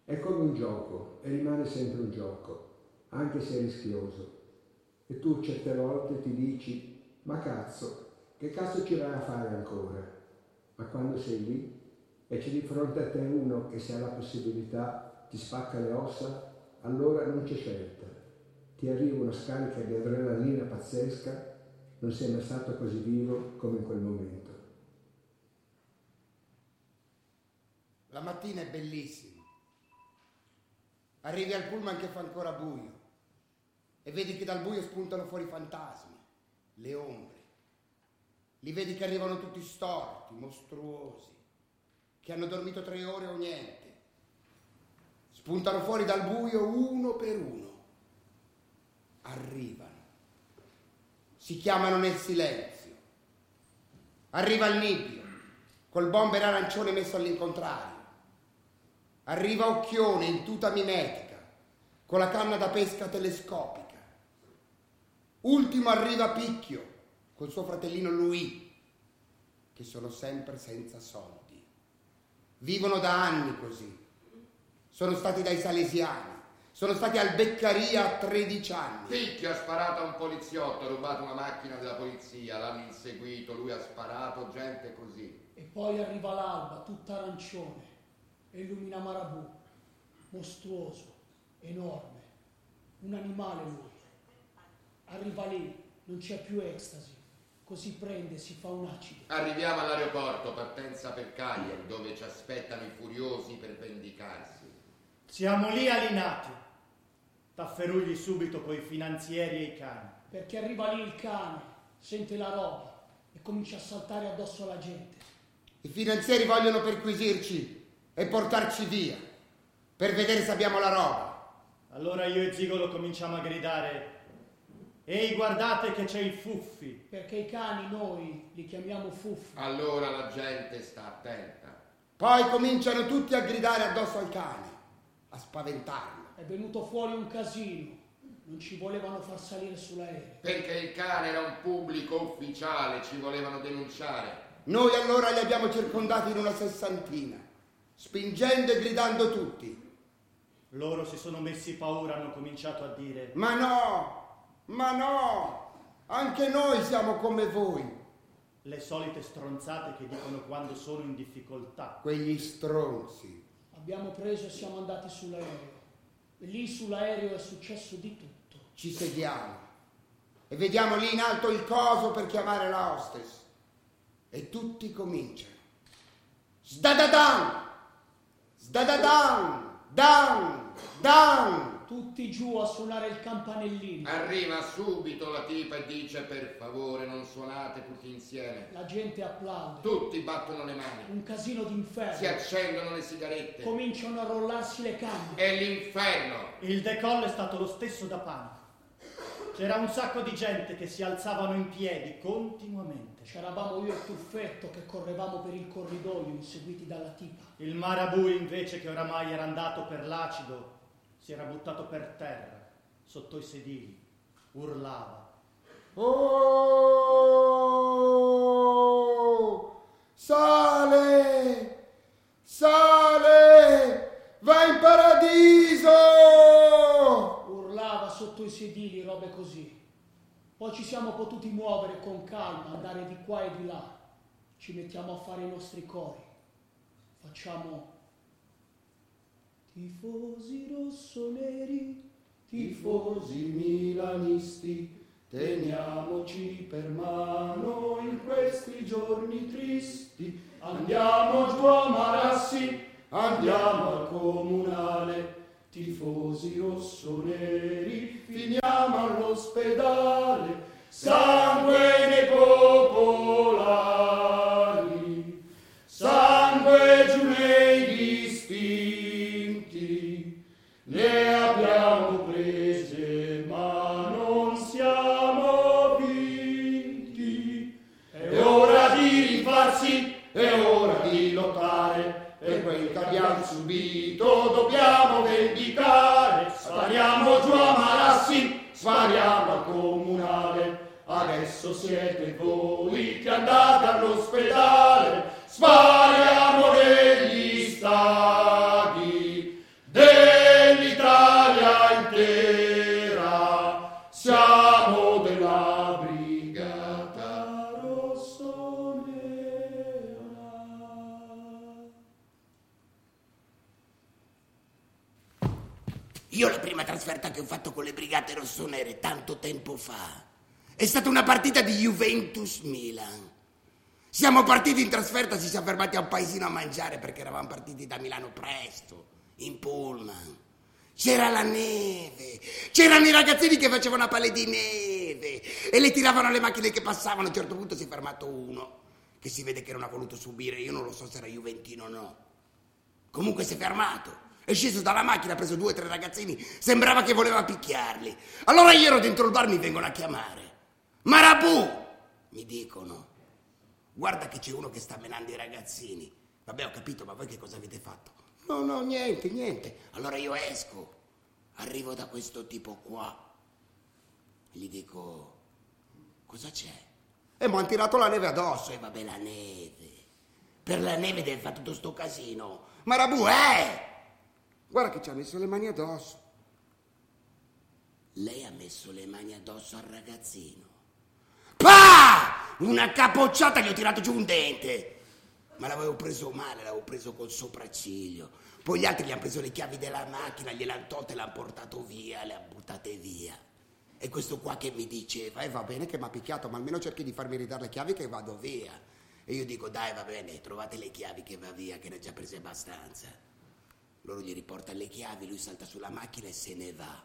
È come un gioco e rimane sempre un gioco, anche se è rischioso. E tu certe volte ti dici, ma cazzo, che cazzo ci vai a fare ancora? Ma quando sei lì e c'è di fronte a te uno che se ha la possibilità ti spacca le ossa, allora non c'è scelta. Ti arriva una scarica di adrenalina pazzesca, non sei mai stato così vivo come in quel momento. La mattina è bellissima. Arrivi al pullman che fa ancora buio e vedi che dal buio spuntano fuori i fantasmi, le ombre. Li vedi che arrivano tutti storti, mostruosi, che hanno dormito 3 ore o niente. Spuntano fuori dal buio uno per uno. Arrivano. Si chiamano nel silenzio. Arriva il nibbio, col bomber arancione messo all'incontrario. Arriva Occhione in tuta mimetica, con la canna da pesca telescopica. Ultimo arriva Picchio, col suo fratellino Louis, che sono sempre senza soldi. Vivono da anni così. Sono stati dai salesiani, sono stati al Beccaria a 13 anni. Picchio ha sparato a un poliziotto, ha rubato una macchina della polizia, l'hanno inseguito, lui ha sparato, gente così. E poi arriva l'alba, tutta arancione, e illumina Marabù, mostruoso, enorme, un animale lui. Arriva lì, non c'è più estasi, così prende, si fa un acido. Arriviamo all'aeroporto, partenza per Cagliari, dove ci aspettano i furiosi per vendicarsi. Siamo lì a Linate. T'afferugli subito coi finanzieri e i cani. Perché arriva lì il cane, sente la roba e comincia a saltare addosso alla gente. I finanzieri vogliono perquisirci e portarci via, per vedere se abbiamo la roba. Allora io e Zigolo cominciamo a gridare: ehi, guardate che c'è il Fuffi! Perché i cani noi li chiamiamo Fuffi. Allora la gente sta attenta. Poi cominciano tutti a gridare addosso al cane, a spaventarlo. È venuto fuori un casino, non ci volevano far salire sull'aereo. Perché il cane era un pubblico ufficiale, ci volevano denunciare. Noi allora li abbiamo circondati in una sessantina, spingendo e gridando tutti. Loro si sono messi paura, hanno cominciato a dire: ma no, anche noi siamo come voi. Le solite stronzate che dicono quando sono in difficoltà. Quegli stronzi. Abbiamo preso e siamo andati sull'aereo. E lì sull'aereo è successo di tutto. Ci sediamo e vediamo lì in alto il coso per chiamare la hostess. E tutti cominciano. Sdadadan! Sdadadan! Dan! Dan! Tutti giù a suonare il campanellino. Arriva subito la tipa e dice: per favore non suonate tutti insieme. La gente applaude. Tutti battono le mani. Un casino d'inferno. Si accendono le sigarette. Cominciano a rollarsi le gambe. È l'inferno. Il decollo è stato lo stesso da panico. C'era un sacco di gente che si alzavano in piedi continuamente. C'eravamo io e Tuffetto che correvamo per il corridoio inseguiti dalla tipa. Il Marabù invece, che oramai era andato per l'acido, si era buttato per terra, sotto i sedili, urlava: oh, sale, sale, va in paradiso! Urlava sotto i sedili, robe così. Poi ci siamo potuti muovere con calma, andare di qua e di là. Ci mettiamo a fare i nostri cori. Facciamo: tifosi rossoneri, tifosi milanisti, teniamoci per mano in questi giorni tristi. Andiamo giù a Marassi, andiamo al comunale. Tifosi rossoneri, finiamo all'ospedale. Sangue nei popolari, sangue giù nei distinti. Le abbiamo prese ma non siamo vinti. È ora di rifarsi, è ora di lottare. Per quel che abbiamo subito dobbiamo vendicare. Spariamo giù a Marassi, spariamo al comunale. Adesso siete voi che andate all'ospedale. Spariamo negli stadi Io la prima trasferta che ho fatto con le brigate rossonere tanto tempo fa è stata una partita di Juventus-Milan. Siamo partiti in trasferta, ci siamo fermati a un paesino a mangiare perché eravamo partiti da Milano presto, in pullman. C'era la neve, c'erano i ragazzini che facevano a palle di neve e le tiravano alle macchine che passavano. A un certo punto si è fermato uno che si vede che non ha voluto subire, io non lo so se era juventino o no. Comunque si è fermato. È sceso dalla macchina, ha preso 2 o 3 ragazzini, sembrava che voleva picchiarli. Allora io ero dentro il bar, mi vengono a chiamare. Marabù, mi dicono, guarda che c'è uno che sta menando i ragazzini. Vabbè, ho capito, ma voi che cosa avete fatto? No, niente. Allora io esco, arrivo da questo tipo qua e gli dico, cosa c'è? E mi hanno tirato la neve addosso. E vabbè, la neve, per la neve deve fare tutto sto casino. Marabù, guarda che ci ha messo le mani addosso. Lei ha messo le mani addosso al ragazzino. Pah! Una capocciata, gli ho tirato giù un dente. Ma l'avevo preso male, l'avevo preso col sopracciglio. Poi gli altri gli hanno preso le chiavi della macchina, gliel'hanno tolte, l'hanno portato via, le hanno buttate via. E questo qua che mi diceva, va bene che mi ha picchiato, ma almeno cerchi di farmi ridare le chiavi che vado via. E io dico, dai, va bene, trovate le chiavi che va via, che ne ha già prese abbastanza. Loro gli riportano le chiavi, lui salta sulla macchina e se ne va.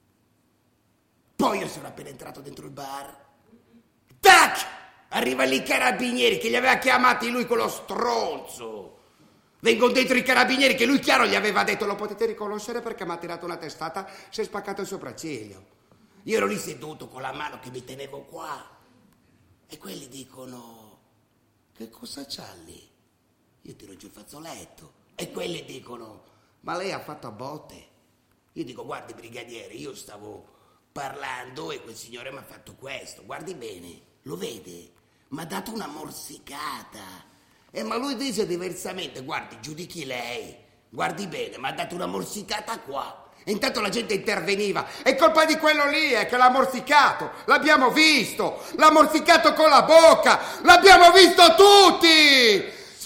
Poi io sono appena entrato dentro il bar. Tac! Arriva lì i carabinieri che gli aveva chiamati lui, quello stronzo. Vengono dentro i carabinieri che lui chiaro gli aveva detto, lo potete riconoscere perché mi ha tirato una testata, si è spaccato il sopracciglio. Io ero lì seduto con la mano che mi tenevo qua. E quelli dicono, che cosa c'ha lì? Io tiro giù il fazzoletto. E quelli dicono, ma lei ha fatto a botte? Io dico, guardi brigadiere, io stavo parlando e quel signore mi ha fatto questo. Guardi bene, lo vede? Mi ha dato una morsicata. Ma lui dice diversamente, guardi, giudichi lei. Guardi bene, mi ha dato una morsicata qua. E intanto la gente interveniva. È colpa di quello lì, che l'ha morsicato. L'abbiamo visto. L'ha morsicato con la bocca. L'abbiamo visto tutti.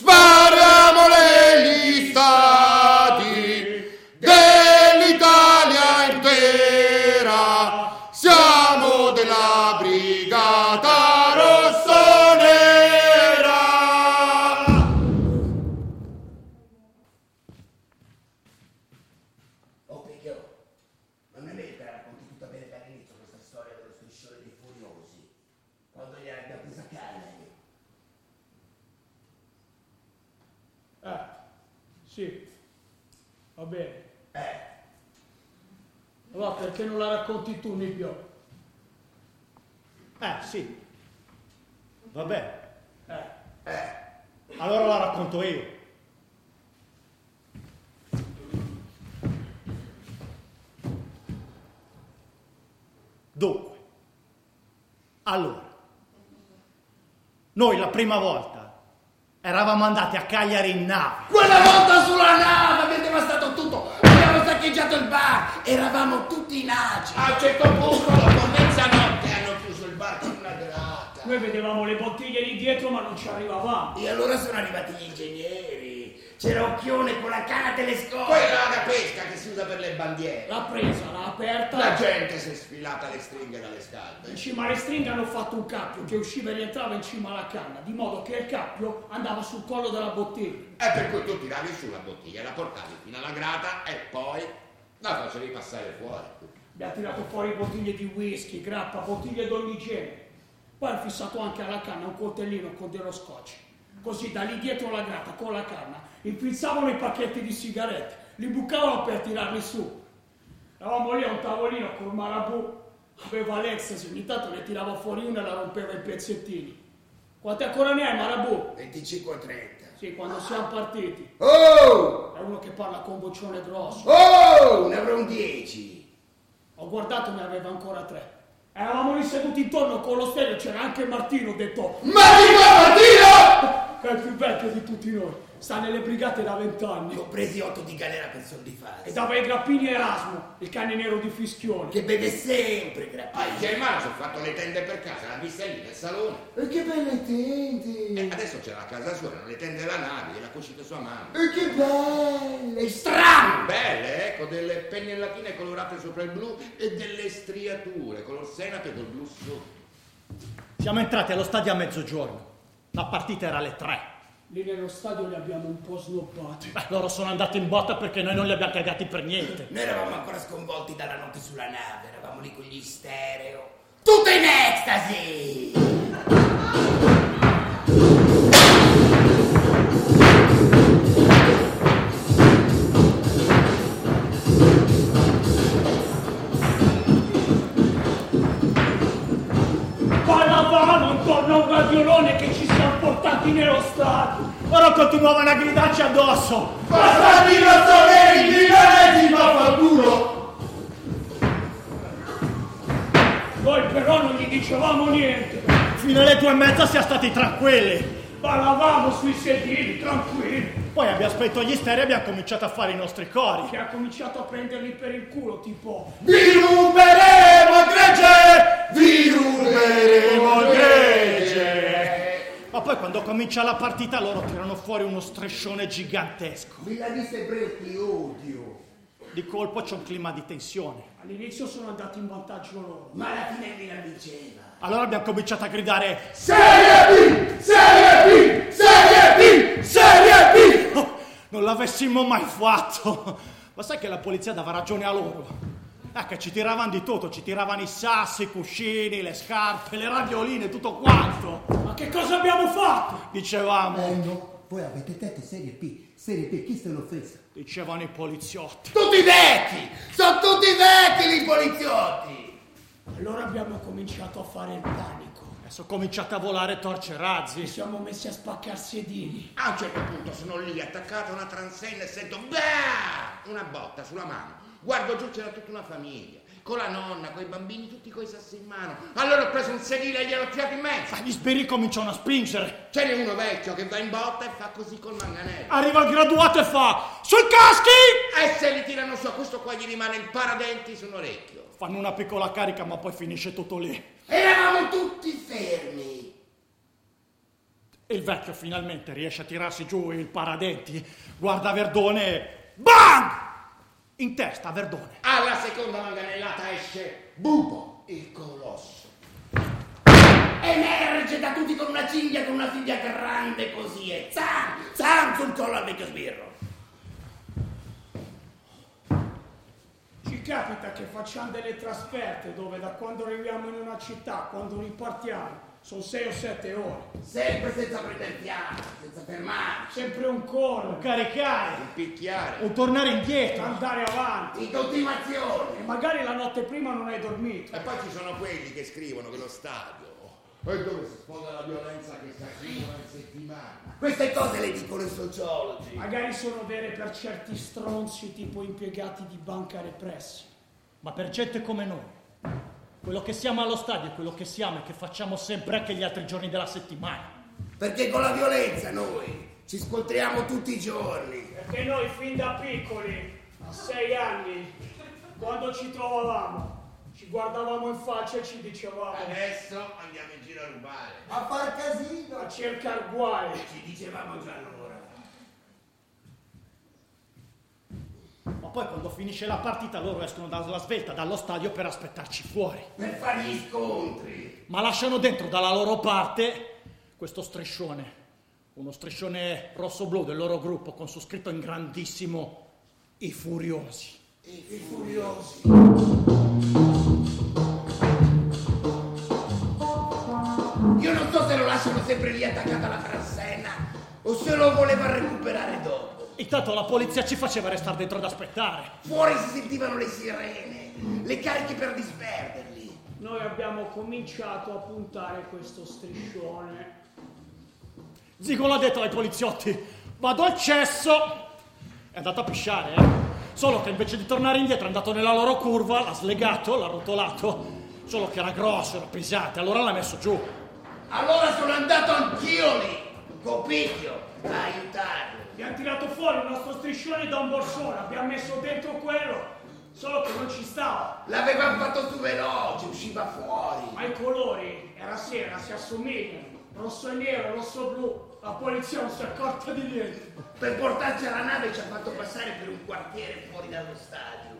Spariamole gli stati dell'Italia intera. Siamo della brigata rossonera. Oh Picchio, non è vero che racconti tutta bene dall'inizio questa storia dello striscione dei furiosi, quando gli abbiamo presa canna io. Sì, va bene. Allora perché non la racconti tu, Nipio? Sì. Va bene. Allora la racconto io. Dunque, allora, noi la prima volta eravamo andati a Cagliari in nave. Quella volta sulla nave abbiamo devastato tutto, abbiamo saccheggiato il bar, eravamo tutti in agi. A un certo punto, dopo mezzanotte, hanno chiuso il bar con una grata. Noi vedevamo le bottiglie lì dietro ma non ci arrivavamo. E allora sono arrivati gli ingegneri. C'era Occhione con la canna telescopica. Quella è la pesca che si usa per le bandiere. L'ha presa, l'ha aperta. La gente si è sfilata le stringhe dalle scarpe. In cima alle stringhe hanno fatto un cappio che usciva e rientrava in cima alla canna, di modo che il cappio andava sul collo della bottiglia. E per cui tu tiravi sulla bottiglia, la portavi fino alla grata e poi la facevi passare fuori. Abbiamo tirato fuori bottiglie di whisky, grappa, bottiglie d'ogni genere. Poi ha fissato anche alla canna un coltellino con dello scotch. Così da lì dietro la grata con la canna infilzavano i pacchetti di sigarette, li bucavano per tirarli su. Eravamo lì a un tavolino col Marabù, aveva l'ecstasy, ogni tanto ne tirava fuori una e la rompeva in pezzettini. Quante ancora ne hai, Marabù? 25-30. Sì, quando siamo partiti. Oh! È uno che parla con vocione grosso. Oh! Ne avrò un 10. Ho guardato, ne aveva ancora 3. Eravamo lì seduti intorno con lo stereo, c'era anche Martino, ho detto Martino! che è il più vecchio di tutti noi, sta nelle brigate da 20 anni. Ne ho presi 8 di galera per soldi falsi. E dava i grappini Erasmo, il cane nero di Fischione. Che beve sempre grappini. Il germano si è fatto le tende per casa, l'ha vista lì nel salone. E che belle tende! Adesso c'è la casa sua, erano le tende della nave, gliela cucita sua mamma. E che belle! Strane! Belle, con delle pennellatine colorate sopra il blu e delle striature, color senape col blu sotto. Siamo entrati allo stadio a mezzogiorno. La partita era alle 3. Lì nello stadio li abbiamo un po' snobbati. Loro sono andati in botta perché noi non li abbiamo cagati per niente. Noi eravamo ancora sconvolti dalla notte sulla nave, eravamo lì con gli stereo. Tutto in estasi! Ballavamo intorno a un radiolone che ci siamo portati nello stadio. Ora continuavano a gridarci addosso. Passati i rossoneri, milanesi, vaffanculo! Noi però non gli dicevamo niente. Fino alle 2:30 siamo stati tranquilli. Ballavamo sui sedili, tranquilli. Poi abbiamo spento gli sterei e abbiamo cominciato a fare i nostri cori. Che ha cominciato a prenderli per il culo, tipo... Vi ruberemo gregge! Vi ruberemo gregge! Ma poi quando comincia la partita loro tirano fuori uno striscione gigantesco. Milanista ebreo ti odio. Di colpo c'è un clima di tensione. All'inizio sono andati in vantaggio loro. Ma alla fine il Milan vinceva. Allora abbiamo cominciato a gridare Serie B! Serie B! Serie B! Serie B! "Oh, non l'avessimo mai fatto." Ma sai che la polizia dava ragione a loro? Che ci tiravano di tutto, ci tiravano i sassi, i cuscini, le scarpe, le radioline, tutto quanto. Ma che cosa abbiamo fatto? Dicevamo, No, voi avete detto Serie B, chi se l'ha offesa? dicevano i poliziotti. Tutti vecchi! Sono tutti vecchi i poliziotti! Allora abbiamo cominciato a fare il panico. Adesso cominciate a volare torce e Ci razzi. siamo messi a spaccare sedili. A un certo punto sono lì attaccato a una transenne e sento bah! Una botta sulla mano. Guardo giù, c'era tutta una famiglia, con la nonna, con i bambini, tutti coi sassi in mano. Allora ho preso un sedile e gliel'ho tirato in mezzo. Gli sbirri cominciano a spingere. Ce n'è uno vecchio che va in botta e fa così col manganello. Arriva il graduato e fa: "Sui caschi!" E se li tirano su, a questo qua gli rimane il paradenti su un orecchio. Fanno una piccola carica, ma poi finisce tutto lì. Eravamo tutti fermi. E il vecchio finalmente riesce a tirarsi giù il paradenti, guarda Verdone e bang! In testa a Verdone. Alla seconda manganellata esce Bubo, il colosso. Emerge da tutti con una cinghia, con una figlia grande così e zam sul collo al vecchio sbirro. Ci capita che facciamo delle trasferte dove da quando arriviamo in una città, quando ripartiamo, sono 6 o 7 ore. Sempre senza prendere piano, senza fermarci. Sempre un coro, Caricare Picchiare. o tornare indietro. andare avanti. In continuazione. E magari la notte prima non hai dormito. E poi ci sono quelli che scrivono che lo stadio è dove si sfonda la violenza che sta qui una settimana. Queste cose le dicono i sociologi. Magari sono vere per certi stronzi tipo impiegati di banca repressi. Ma per gente come noi, quello che siamo allo stadio è quello che siamo e che facciamo sempre anche gli altri giorni della settimana. Perché con la violenza noi ci scontriamo tutti i giorni. Perché noi fin da piccoli, a 6 anni, quando ci trovavamo, ci guardavamo in faccia e ci dicevamo Adesso andiamo in giro a rubare. A far casino! a cercare guai. Ci dicevamo già allora. Ma poi quando finisce la partita loro escono dalla svelta, dallo stadio per aspettarci fuori. Per fare gli scontri. Ma lasciano dentro dalla loro parte questo striscione, uno striscione rosso-blu del loro gruppo con su scritto in grandissimo "I Furiosi". I furiosi. Io non so se lo lasciano sempre lì attaccato alla transenna o se lo voleva recuperare dopo. Intanto la polizia ci faceva restare dentro ad aspettare. Fuori si sentivano le sirene, le cariche per disperderli. Noi abbiamo cominciato a puntare questo striscione. Zico l'ha detto ai poliziotti: "Vado al cesso". È andato a pisciare, eh? Solo che invece di tornare indietro è andato nella loro curva, l'ha slegato, l'ha rotolato. Solo che era grosso, era pesante, allora l'ha messo giù. Allora sono andato anch'io lì, con Picchio, a aiutarlo. Abbiamo tirato fuori il nostro striscione da un borsone, abbiamo messo dentro quello, solo che non ci stava. L'avevano fatto su veloce, usciva fuori. Ma i colori, era sera, si assomigliano. Rosso e nero, rosso e blu. La polizia non si è accorta di niente. Per portarci alla nave ci ha fatto passare per un quartiere fuori dallo stadio.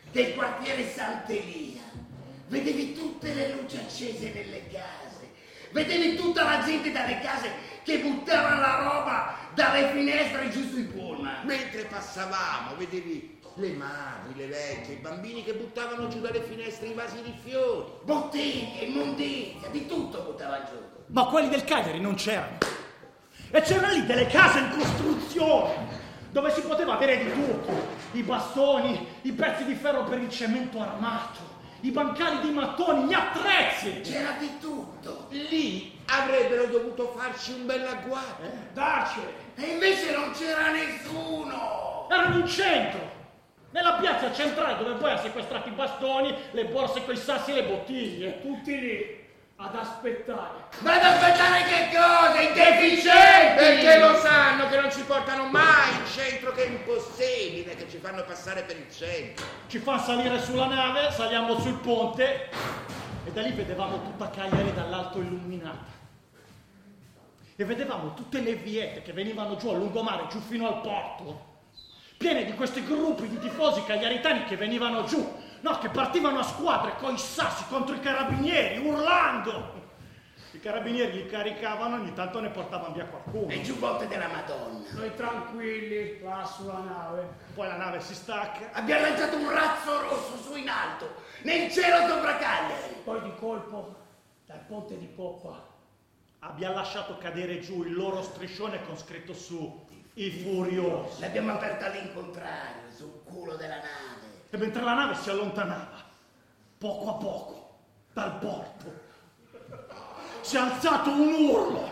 del quartiere Sant'Elia. Vedevi tutte le luci accese nelle case, vedevi tutta la gente dalle case che buttava la roba dalle finestre giù sui pullman. Mentre passavamo, vedevi le madri, le vecchie, i bambini che buttavano giù dalle finestre i vasi di fiori. Bottiglie, immondizia, di tutto buttavano giù. Ma quelli del Cagliari non c'erano. E c'erano lì delle case in costruzione, dove si poteva avere di tutto. I bastoni, i pezzi di ferro per il cemento armato, i bancali di mattoni, gli attrezzi. C'era di tutto. Lì avrebbero dovuto farci un bel agguato. Darcene. E invece non c'era nessuno. Erano in centro, nella piazza centrale, dove poi ha sequestrato i bastoni, le borse coi sassi e le bottiglie. Tutti lì ad aspettare. Ma ad aspettare che cosa? I deficienti! Perché lo sanno che non ci portano mai in centro, che è impossibile, che ci fanno passare per il centro. Ci fanno salire sulla nave, saliamo sul ponte e da lì vedevamo tutta Cagliari dall'alto illuminata. E vedevamo tutte le viette che venivano giù a lungomare, giù fino al porto, piene di questi gruppi di tifosi cagliaritani che venivano giù, no, che partivano a squadre con i sassi contro i carabinieri, urlando. I carabinieri li caricavano, ogni tanto ne portavano via qualcuno. Le giubbotte della Madonna. Noi tranquilli, là sulla nave. Poi la nave si stacca. Abbiamo lanciato un razzo rosso su in alto, nel cielo sopra Cagliari. Poi di colpo, dal ponte di poppa, Abbiamo lasciato cadere giù il loro striscione con scritto su I Furiosi. L'abbiamo aperta all'incontrario, sul culo della nave. E mentre la nave si allontanava, poco a poco, dal porto, si è alzato un urlo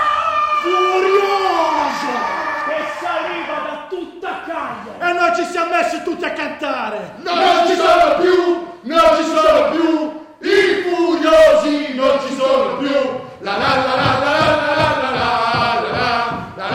furioso che saliva da tutta Cagliari. e noi ci siamo messi tutti a cantare. Non ci sono più, non ci sono più, i furiosi non ci sono più. La la la la la la la la la la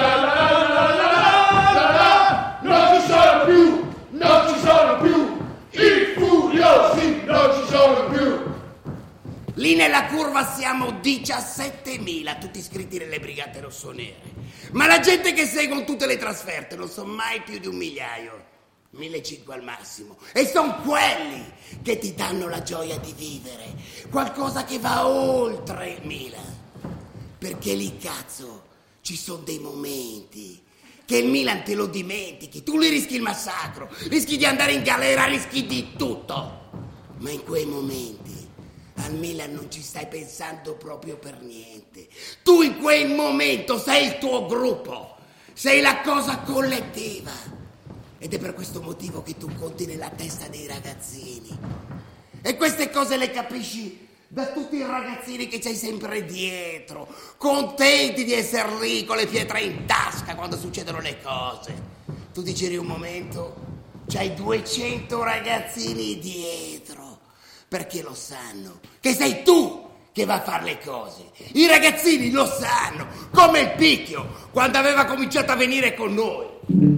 la. Non ci sono più, non ci sono più, i furiosi non ci sono più. Lì nella curva siamo 17.000, tutti iscritti nelle brigate rossonere. Ma la gente che segue tutte le trasferte non sono mai più di 1.000.000. 1.500 al massimo. E sono quelli che ti danno la gioia di vivere. Qualcosa che va oltre 1.000. Perché lì, cazzo, ci sono dei momenti che il Milan te lo dimentichi. Tu li rischi il massacro, rischi di andare in galera, rischi di tutto. Ma in quei momenti al Milan non ci stai pensando proprio per niente. Tu in quel momento sei il tuo gruppo, sei la cosa collettiva. Ed è per questo motivo che tu conti nella testa dei ragazzini. E queste cose le capisci da tutti i ragazzini che c'hai sempre dietro, contenti di essere lì con le pietre in tasca quando succedono le cose. Tu ti giri un momento, c'hai 200 ragazzini dietro. Perché lo sanno che sei tu che va a fare le cose. I ragazzini lo sanno, come il Picchio quando aveva cominciato a venire con noi.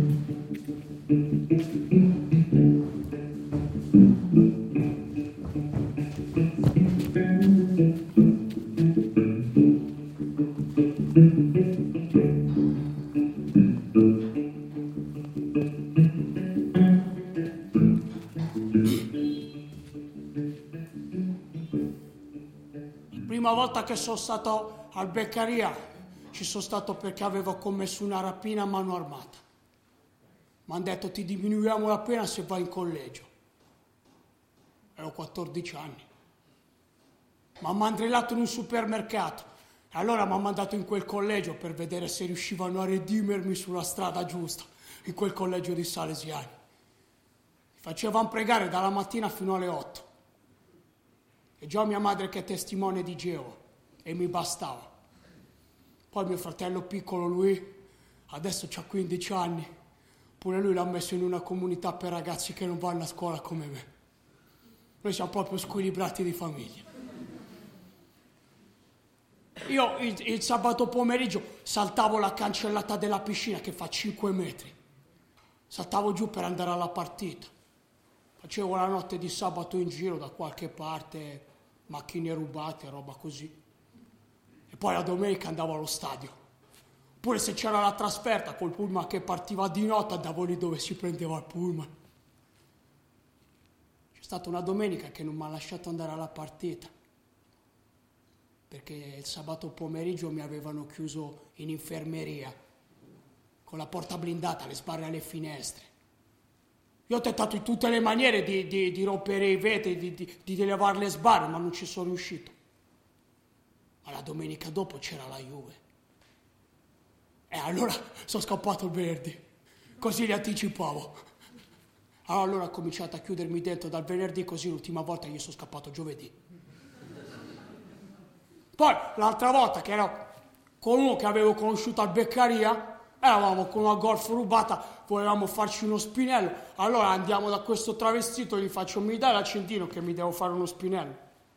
Prima volta che sono stato al Beccaria ci sono stato perché avevo commesso una rapina a mano armata. Mi hanno detto ti diminuiamo la pena se vai in collegio. Avevo 14 anni. Mi hanno mandrillato in un supermercato e allora mi hanno mandato in quel collegio per vedere se riuscivano a redimermi sulla strada giusta, in quel collegio di Salesiani. Mi facevano pregare dalla mattina fino alle 8. E già mia madre che è testimone di Geova e mi bastava. Poi mio fratello piccolo, lui, adesso c'ha 15 anni, pure lui l'ha messo in una comunità per ragazzi che non vanno a scuola come me. Noi siamo proprio squilibrati di famiglia. Io il sabato pomeriggio saltavo la cancellata della piscina che fa 5 metri. Saltavo giù per andare alla partita. Facevo la notte di sabato in giro da qualche parte, macchine rubate, roba così. E poi la domenica andavo allo stadio. Oppure se c'era la trasferta col pullman che partiva di notte, andavo lì dove si prendeva il pullman. stata una domenica che non mi ha lasciato andare alla partita, perché il sabato pomeriggio mi avevano chiuso in infermeria, con la porta blindata, le sbarre alle finestre. Io ho tentato in tutte le maniere di rompere i vetri, di levare le sbarre, ma non ci sono riuscito. Ma la domenica dopo c'era la Juve. E allora sono scappato il venerdì, così li anticipavo. Allora ho cominciato a chiudermi dentro dal venerdì, così l'ultima volta gli sono scappato giovedì. Poi l'altra volta che ero con uno che avevo conosciuto al Beccaria, eravamo con una Golf rubata, volevamo farci uno spinello. Allora andiamo da questo travestito e gli faccio: mi dai l'accendino che mi devo fare uno spinello.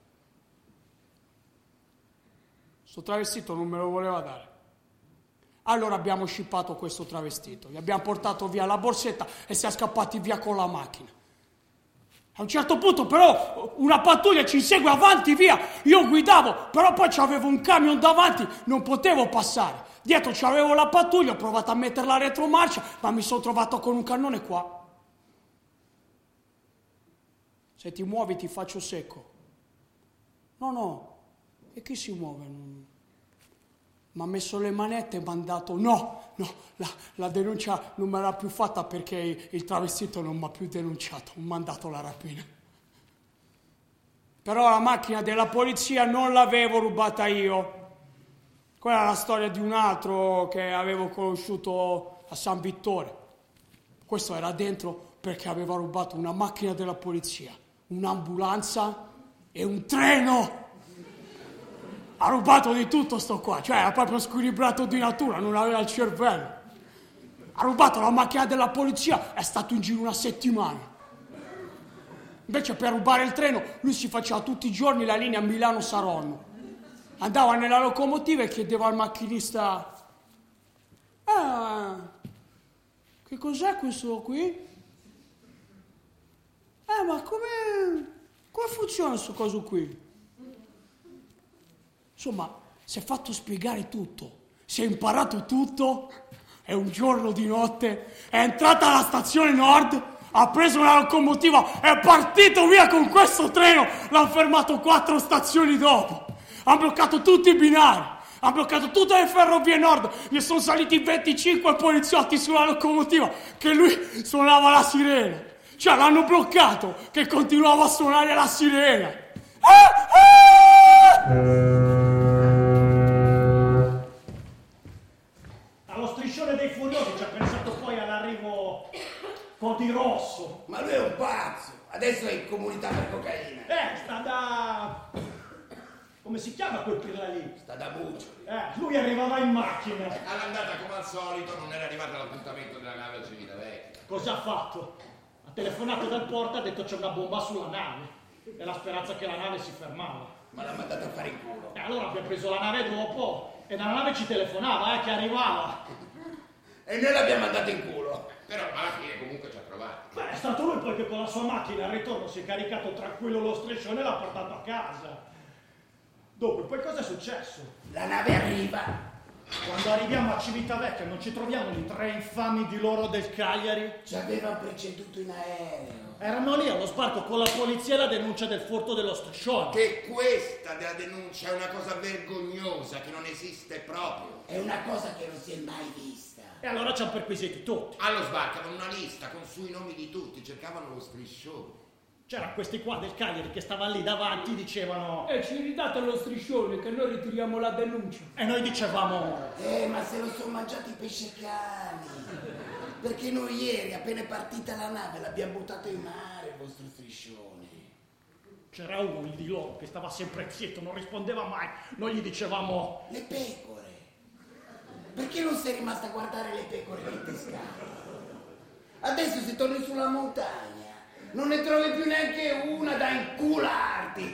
Sto travestito non me lo voleva dare. Allora abbiamo scippato questo travestito, gli abbiamo portato via la borsetta e siamo scappati via con la macchina. A un certo punto però una pattuglia ci insegue avanti, via. Io guidavo, però poi c'avevo un camion davanti, non potevo passare. Dietro c'avevo la pattuglia, ho provato a mettere la retromarcia, ma mi sono trovato con un cannone qua. Se ti muovi ti faccio secco. No, e chi si muove? Mi ha messo le manette e mi ha dato la denuncia non me l'ha più fatta perché il travestito non mi ha più denunciato, mi ha mandato la rapina. Però la macchina della polizia non l'avevo rubata io. Quella è la storia di un altro che avevo conosciuto a San Vittore. Questo era dentro perché aveva rubato una macchina della polizia, un'ambulanza e un treno. Ha rubato di tutto sto qua, cioè era proprio squilibrato di natura, non aveva il cervello. Ha rubato la macchina della polizia, è stato in giro una settimana. Invece per rubare il treno lui si faceva tutti i giorni la linea Milano-Saronno. Andava nella locomotiva e chiedeva al macchinista: che cos'è questo qui? Ma come funziona questo coso qui? Insomma, si è fatto spiegare tutto, si è imparato tutto, e un giorno di notte è entrata alla stazione Nord, ha preso una locomotiva, è partito via con questo treno, l'hanno fermato 4 stazioni dopo, hanno bloccato tutti i binari, hanno bloccato tutte le ferrovie Nord, gli sono saliti 25 poliziotti sulla locomotiva che lui suonava la sirena, cioè l'hanno bloccato che continuava a suonare la sirena. Allo striscione dei furiosi ci ha pensato poi all'arrivo Codi Rosso. Ma lui è un pazzo, adesso è in comunità per cocaina. Sta da... come si chiama quel pirla lì? Sta da buccioli. Lui arrivava in macchina. All'andata, come al solito, non era arrivato all'appuntamento della nave a Civitavecchia. Cosa ha fatto? Ha telefonato dal porto, ha detto c'è una bomba sulla nave. E la speranza che la nave si fermava. Ma l'ha mandato a fare in culo. E allora abbiamo preso la nave dopo e dalla nave ci telefonava, che arrivava. E noi l'abbiamo mandato in culo. Però alla fine comunque ci ha trovato. È stato lui poi che con la sua macchina al ritorno si è caricato tranquillo lo striscione e l'ha portato a casa. Dopo, poi cosa è successo? La nave arriva. Quando arriviamo a Civitavecchia non ci troviamo i 3 infami di loro del Cagliari? Ci avevano preceduto in aereo. Erano lì allo sbarco con la polizia e la denuncia del furto dello striscione. Che questa della denuncia è una cosa vergognosa che non esiste proprio. È una cosa che non si è mai vista. E allora ci hanno perquisiti tutti. Allo sbarco avevano una lista con sui nomi di tutti, cercavano lo striscione. C'erano questi qua del Cagliari che stavano lì davanti, dicevano: ci ridate lo striscione che noi ritiriamo la denuncia. E noi dicevamo: ma se lo sono mangiati i pescecani. Perché noi ieri, appena è partita la nave, l'abbiamo buttato in mare il vostro striscione. C'era uno di loro che stava sempre zitto, non rispondeva mai. Noi gli dicevamo: le pecore. Perché non sei rimasta a guardare le pecore che ti scapano? Adesso se torni sulla montagna non ne trovi più neanche una da incularti.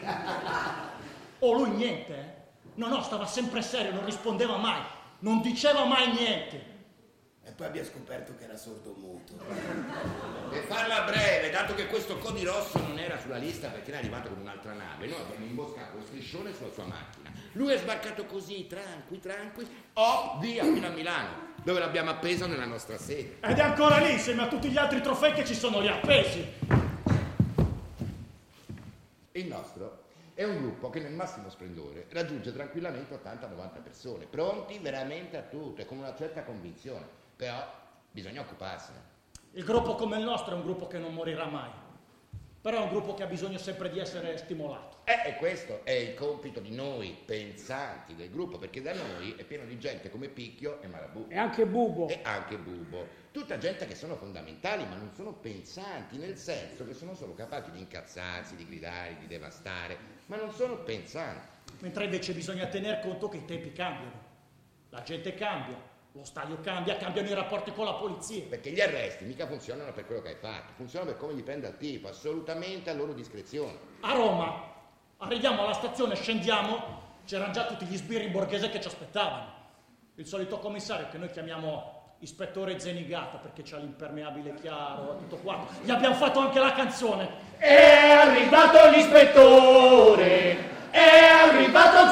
Lui niente, No, stava sempre serio, non rispondeva mai, non diceva mai niente. E poi abbiamo scoperto che era sordomuto. Per farla breve, dato che questo Codi Rosso non era sulla lista perché era arrivato con un'altra nave, noi abbiamo imboscato lo striscione sulla sua macchina. Lui è sbarcato così, tranqui, via, fino a Milano, dove l'abbiamo appeso nella nostra sede. Ed è ancora lì, insieme a tutti gli altri trofei che ci sono lì appesi. Il nostro è un gruppo che nel massimo splendore raggiunge tranquillamente 80-90 persone, pronti veramente a tutto e con una certa convinzione, però bisogna occuparsene. Il gruppo come il nostro è un gruppo che non morirà mai, però è un gruppo che ha bisogno sempre di essere stimolato. E questo è il compito di noi pensanti del gruppo, perché da noi è pieno di gente come Picchio e Marabù. E anche Bubo. E anche Bubo. Tutta gente che sono fondamentali, ma non sono pensanti, nel senso che sono solo capaci di incazzarsi, di gridare, di devastare, ma non sono pensanti. Mentre invece bisogna tener conto che i tempi cambiano. La gente cambia, lo stadio cambia, cambiano i rapporti con la polizia. Perché gli arresti mica funzionano per quello che hai fatto, funzionano per come gli prende al tipo, assolutamente a loro discrezione. A Roma arriviamo alla stazione, scendiamo, c'erano già tutti gli sbirri borghese che ci aspettavano. Il solito commissario che noi chiamiamo ispettore Zenigata perché c'ha l'impermeabile chiaro, tutto qua. Gli abbiamo fatto anche la canzone. È arrivato l'ispettore, è arrivato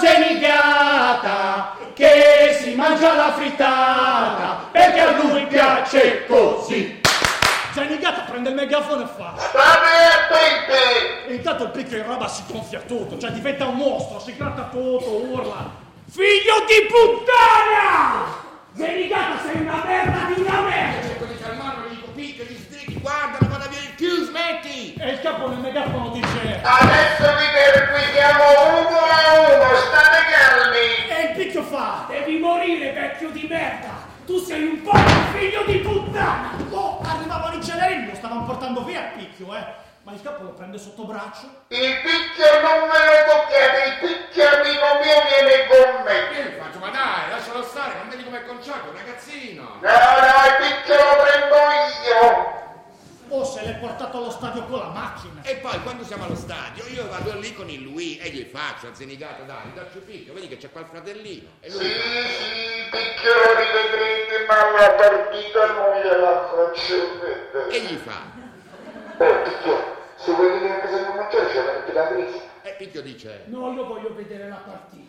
Zenigata, che si mangia la frittata, perché a lui piace così. Zenigata prende il megafono e fa: State attenti! e intanto il Picchio in roba si gonfia tutto, cioè diventa un mostro, si gratta tutto, urla: Figlio di puttana! Zenigata, sei una merda di una merda! Cerco di calmarlo, gli dico Picchio, gli sdrighi, guarda, non vada via il più, smetti! e il capo nel megafono dice: Adesso vi perquisiamo uno a uno, state calmi! e il Picchio fa: Devi morire, vecchio di merda! Tu sei un po' un figlio di puttana! oh, arrivavano i celerini, lo stavano portando via il Picchio, ma il capo lo prende sotto braccio. Il picchio non me lo toccate, il picchio amico mio viene con me! Io gli faccio, ma dai, lascialo stare, non vedi com'è conciato, un ragazzino! No, il picchio lo prendo io! Oh, se l'è portato allo stadio con la macchina. E poi quando siamo allo stadio io vado lì con il lui e gli faccio a Zenigata, dai, dacci Picchio, vedi che c'è qua il fratellino. E lui Sì, picchio lo rivedrete, ma la partita non gliela faccio vedere. e gli fa. Picchio, se vuoi venire a casa a mangiare c'è veramente la crisi. E Picchio dice, No, io voglio vedere la partita.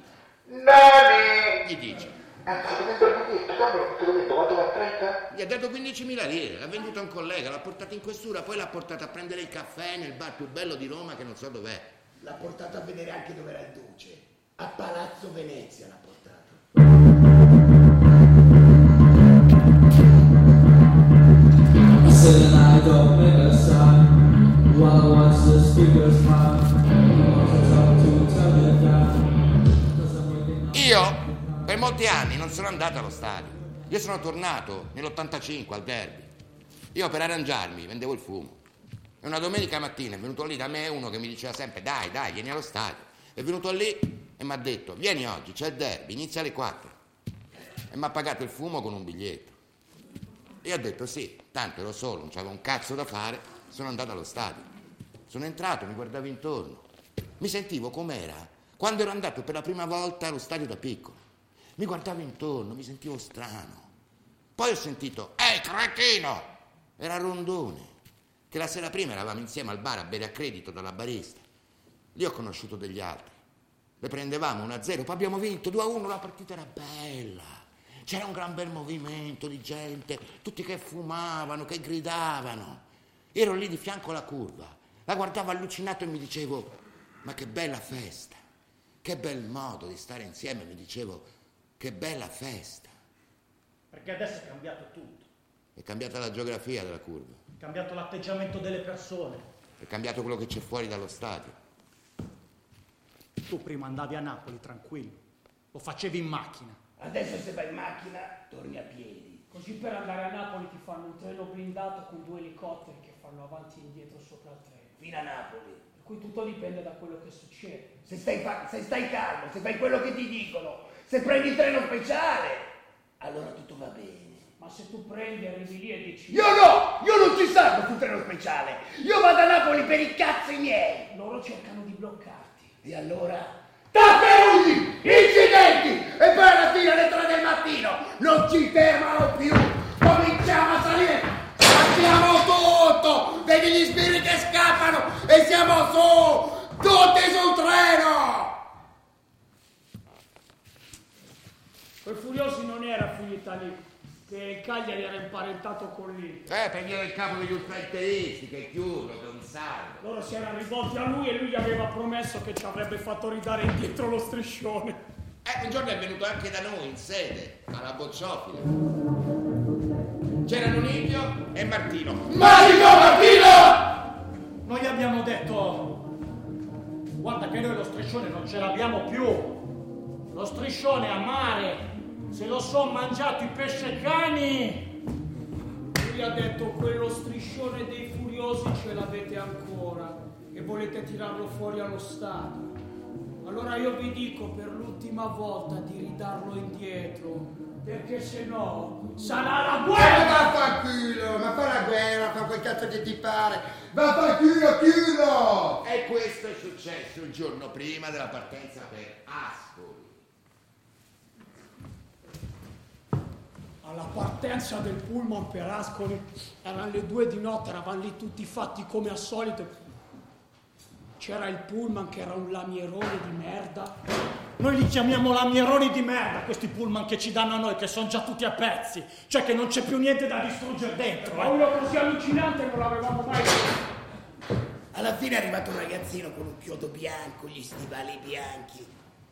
Nani! gli dice, Anzi, te l'ho detto, quando te l'ho detto, quanto va 30? gli ha dato 15.000 lire, l'ha venduto a un collega, l'ha portato in questura, poi l'ha portato a prendere il caffè nel bar più bello di Roma che non so dov'è. L'ha portato a vedere anche dove era il duce. A Palazzo Venezia l'ha portato. I said and I don't make a sound while I watch the speakers fly. Io per molti anni non sono andato allo stadio, io sono tornato nell'85 al derby. Io per arrangiarmi vendevo il fumo e una domenica mattina è venuto lì da me uno che mi diceva sempre dai vieni allo stadio. È venuto lì e mi ha detto vieni oggi, c'è il derby, inizia alle 4 e mi ha pagato il fumo con un biglietto. E io ho detto sì, tanto ero solo, non c'avevo un cazzo da fare, sono andato allo stadio. Sono entrato, mi guardavo intorno, mi sentivo com'era quando ero andato per la prima volta allo stadio da piccolo. Mi guardavo intorno, mi sentivo strano. Poi ho sentito, ehi cretino! Era Rondone, che la sera prima eravamo insieme al bar a bere a credito dalla barista. Lì ho conosciuto degli altri. Le prendevamo 1-0, poi abbiamo vinto 2-1, la partita era bella. C'era un gran bel movimento di gente, tutti che fumavano, che gridavano. Ero lì di fianco alla curva, la guardavo allucinato e mi dicevo, ma che bella festa, che bel modo di stare insieme, mi dicevo, che bella festa. Perché adesso è cambiato tutto. È cambiata la geografia della curva, È cambiato l'atteggiamento delle persone. è cambiato quello che c'è fuori dallo stadio. Tu prima andavi a Napoli tranquillo, lo facevi in macchina. Adesso se vai in macchina torni a piedi. Così per andare a Napoli ti fanno un treno blindato con 2 elicotteri che fanno avanti e indietro sopra il treno. Fino a Napoli. Per cui tutto dipende da quello che succede. Se stai calmo, se fai quello che ti dicono, se prendi il treno speciale, allora tutto va bene. Ma se tu prendi, arrivi lì e dici Io no! Io non ci salgo sul treno speciale! Io vado a Napoli per i cazzi miei! loro cercano di bloccarti. E allora? Tafferugli! Incidenti! E poi alla fine alle 3 del mattino non ci fermano più! Cominciamo a salire! Facciamo tutto! Vedi gli sbirri che scappano e siamo su! Tutti sul treno! Quel Furiosi non era finita lì. Che il Cagliari era imparentato con l'Inter. Per via del capo degli ultrainteristi, che è chiuso, che è un salvo. Loro si erano rivolti a lui e lui gli aveva promesso che ci avrebbe fatto ridare indietro lo striscione. Un giorno è venuto anche da noi, in sede, alla Bocciofila. C'erano Nibio e Martino. Magico Martino! Noi gli abbiamo detto: guarda che noi lo striscione non ce l'abbiamo più. Lo striscione a mare se lo son mangiato i pescecani. Lui ha detto: quello striscione dei furiosi ce l'avete ancora e volete tirarlo fuori allo stadio. Allora io vi dico per l'ultima volta di ridarlo indietro, perché se no sarà la guerra! Vaffanculo, ma fa la guerra, fa quel cazzo che ti pare. Vaffanculo, chiudo! E questo è successo il giorno prima della partenza per Ascoli. Alla partenza del pullman per Ascoli erano le 2 di notte, eravamo lì tutti fatti come al solito. C'era il pullman che era un lamierone di merda. Noi li chiamiamo lamieroni di merda, questi pullman che ci danno a noi, che sono già tutti a pezzi, cioè che non c'è più niente da distruggere dentro. Ma uno così allucinante non l'avevamo mai visto. Alla fine è arrivato un ragazzino con un chiodo bianco, gli stivali bianchi.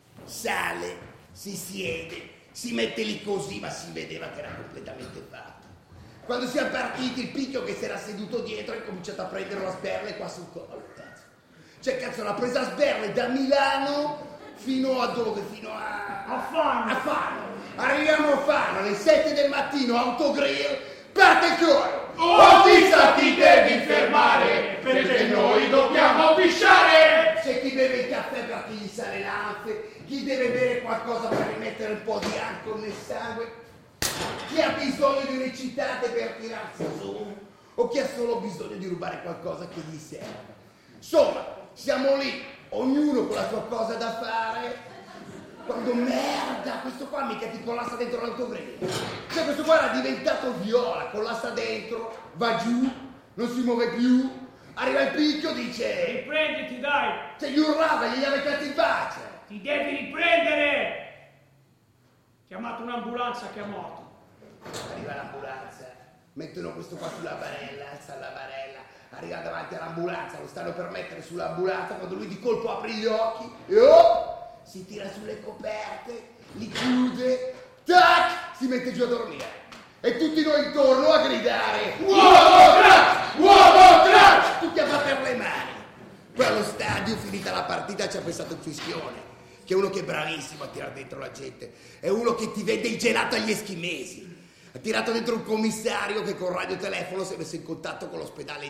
Sale, si siede, si mette lì così, ma si vedeva che era completamente fatto. Quando siamo partiti, il picchio che si era seduto dietro ha cominciato a prendere la sberle qua sul collo. Cioè, cazzo, l'ha presa a sberle da Milano fino a dove? Fino a Fano. A Fano. Arriviamo a Fano alle 7 del mattino, autogrill, parte il coro. Otista, ti devi fermare, perché noi dobbiamo pisciare! C'è chi beve il caffè perché gli sale l'anfe, chi deve bere qualcosa per rimettere un po' di alcol nel sangue, chi ha bisogno di un'eccitate per tirarsi su, o chi ha solo bisogno di rubare qualcosa che gli serve. Insomma, siamo lì, ognuno con la sua cosa da fare, quando merda, questo qua mica ti collassa dentro l'autogrill. Cioè questo qua era diventato viola, collassa dentro, va giù, non si muove più, arriva il picchio, dice... Riprenditi, dai! Cioè gli urlava, gli aveva metti in faccia. Ti devi riprendere! Chiamato un'ambulanza che è morto. Arriva l'ambulanza, mettono questo qua sulla barella, alza la barella, arriva davanti all'ambulanza, lo stanno per mettere sull'ambulanza, quando lui di colpo apre gli occhi e si tira sulle coperte, li chiude, tac, si mette giù a dormire. E tutti noi intorno a gridare: Uomo crack! Uomo crack! Tutti a battere le mani. Poi allo stadio, finita la partita, ci ha pensato il fischione, che è uno che è bravissimo a tirare dentro la gente, è uno che ti vende il gelato agli eschimesi. Ha tirato dentro un commissario che con radiotelefono si è messo in contatto con l'ospedale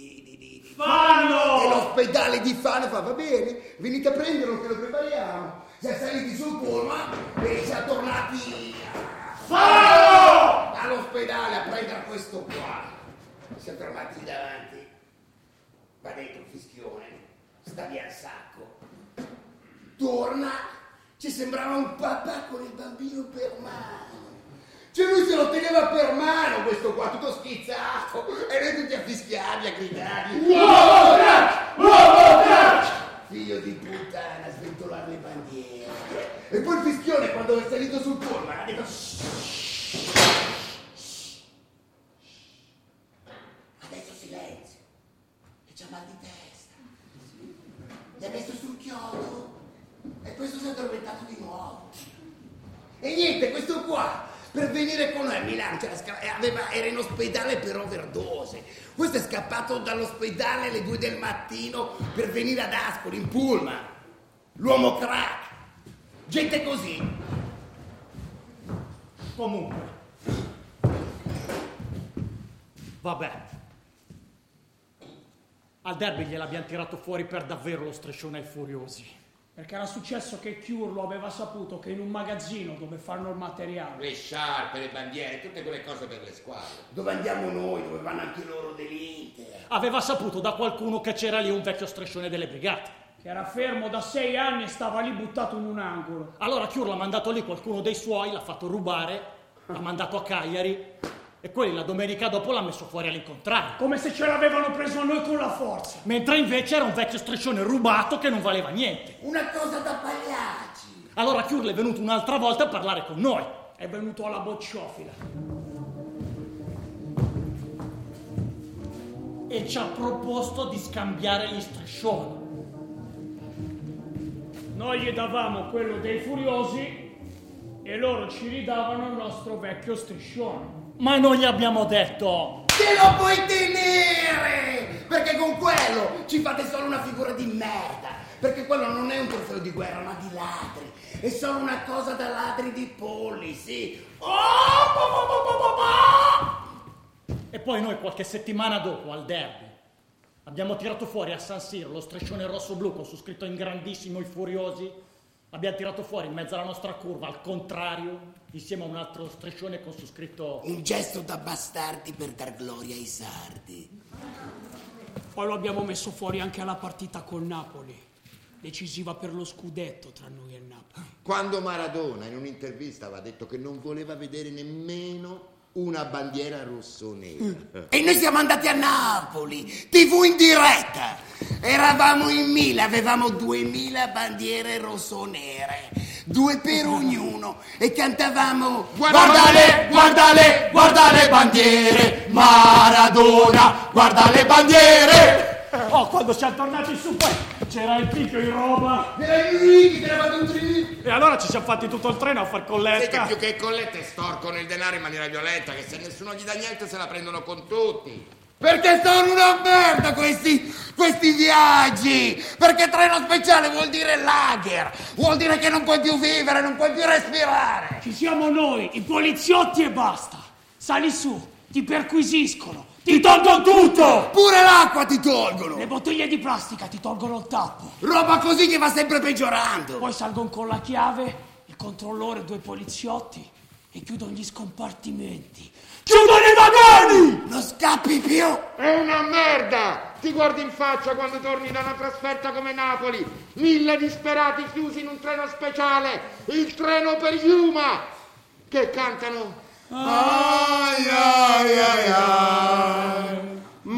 di Fano! E l'ospedale di Fano fa: va bene, venite a prenderlo che lo prepariamo. Siamo saliti sul pullman e siamo tornati a Fano! all'ospedale a prendere questo qua. Siamo fermati davanti, va dentro il fischione, sta via il sacco, torna, ci sembrava un papà con il bambino per mano. Cioè lui se lo teneva per mano questo qua, tutto schizzato, e noi tutti a fischiargli, a gridargli: Uomo crack! Uomo crack! Figlio di puttana, a sventolare le bandiere. E poi il fischione, quando è salito sul pullman, ha detto: adesso silenzio, che c'ha mal di testa. Gli ha messo sul chiodo e questo si è addormentato di nuovo. E niente, questo qua, per venire con noi a Milano, era in ospedale per overdose. Questo è scappato dall'ospedale alle 2 del mattino per venire ad Ascoli in pullman. L'uomo crack. Gente così. Comunque, vabbè, al derby gliel'abbiamo tirato fuori per davvero lo striscione ai furiosi. Perché era successo che Chiurlo aveva saputo che in un magazzino dove fanno il materiale, Le sciarpe, le bandiere, tutte quelle cose per le squadre. Dove andiamo noi, dove vanno anche loro dell'Inter. Aveva saputo da qualcuno che c'era lì un vecchio striscione delle brigate. che era fermo da 6 anni e stava lì buttato in un angolo. Allora Chiurlo ha mandato lì qualcuno dei suoi, l'ha fatto rubare, l'ha mandato a Cagliari e quelli la domenica dopo l'ha messo fuori all'incontrario. Come se ce l'avevano preso a noi con la forza. Mentre invece era un vecchio striscione rubato che non valeva niente. Una cosa da pagliacci. Allora Chiurlo è venuto un'altra volta a parlare con noi. È venuto alla Bocciofila. e ci ha proposto di scambiare gli striscioni. Noi gli davamo quello dei furiosi e loro ci ridavano il nostro vecchio striscione. Ma noi gli abbiamo detto: Te lo puoi tenere! Perché con quello ci fate solo una figura di merda. Perché quello non è un trofeo di guerra, ma di ladri. È solo una cosa da ladri di polli, sì. E poi noi qualche settimana dopo, al derby, abbiamo tirato fuori a San Siro lo striscione rosso-blu con su scritto in grandissimo i furiosi. L'abbiamo tirato fuori in mezzo alla nostra curva, al contrario, insieme a un altro striscione con su scritto: un gesto da bastardi per dar gloria ai sardi. Poi lo abbiamo messo fuori anche alla partita col Napoli, decisiva per lo scudetto tra noi e il Napoli. Quando Maradona in un'intervista aveva detto che non voleva vedere nemmeno una bandiera rosso-nera. E noi siamo andati a Napoli, TV in diretta. Eravamo in 1000, avevamo 2000 bandiere rosso-nere, 2 per ognuno, e cantavamo: Guardale, guardale, guarda le bandiere, Maradona, guarda le bandiere. Oh, quando siamo tornati su poi c'era il picchio in roba. E allora ci siamo fatti tutto il treno a far Sì, colletta. che più che collette storcono il denaro in maniera violenta, che se nessuno gli dà niente se la prendono con tutti. perché sono una merda questi viaggi, perché treno speciale vuol dire lager, vuol dire che non puoi più vivere, non puoi più respirare. Ci siamo noi, i poliziotti e basta. Sali su, ti perquisiscono, ti tolgono tutto! Pure l'acqua ti tolgono! Le bottiglie di plastica ti tolgono il tappo. Roba così che va sempre peggiorando. Poi salgono con la chiave, il controllore, 2 poliziotti e chiudono gli scompartimenti. Chiudono i vagoni! Non scappi più! È una merda! Ti guardi in faccia quando torni da una trasferta come Napoli. 1000 disperati chiusi in un treno speciale, il treno per Yuma, che cantano: Ai ai ai ai,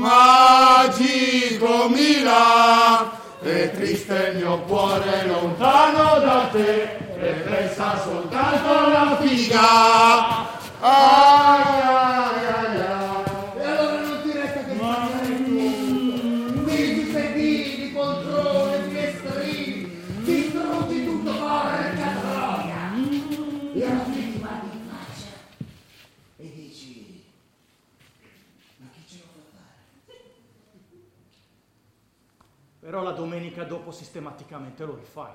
magico Milà, è triste il mio cuore lontano da te, e pensa soltanto alla figa. Ai ai ai ai. E allora non ti resta che fare tu. Di sedili, di poltrone, di estrini, ti strutti tutto, porca troia. E alla fine ti guardi in faccia e dici: ma chi ce lo fa fare? Però la domenica dopo sistematicamente lo rifai.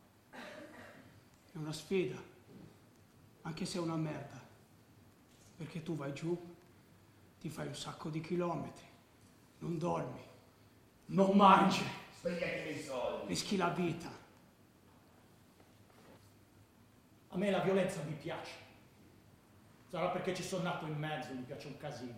È una sfida, anche se è una merda. Perché tu vai giù, ti fai un sacco di chilometri, non dormi, non mangi, Svegliati i soldi. rischi la vita. A me la violenza mi piace. Sarà perché ci sono nato in mezzo, mi piace un casino.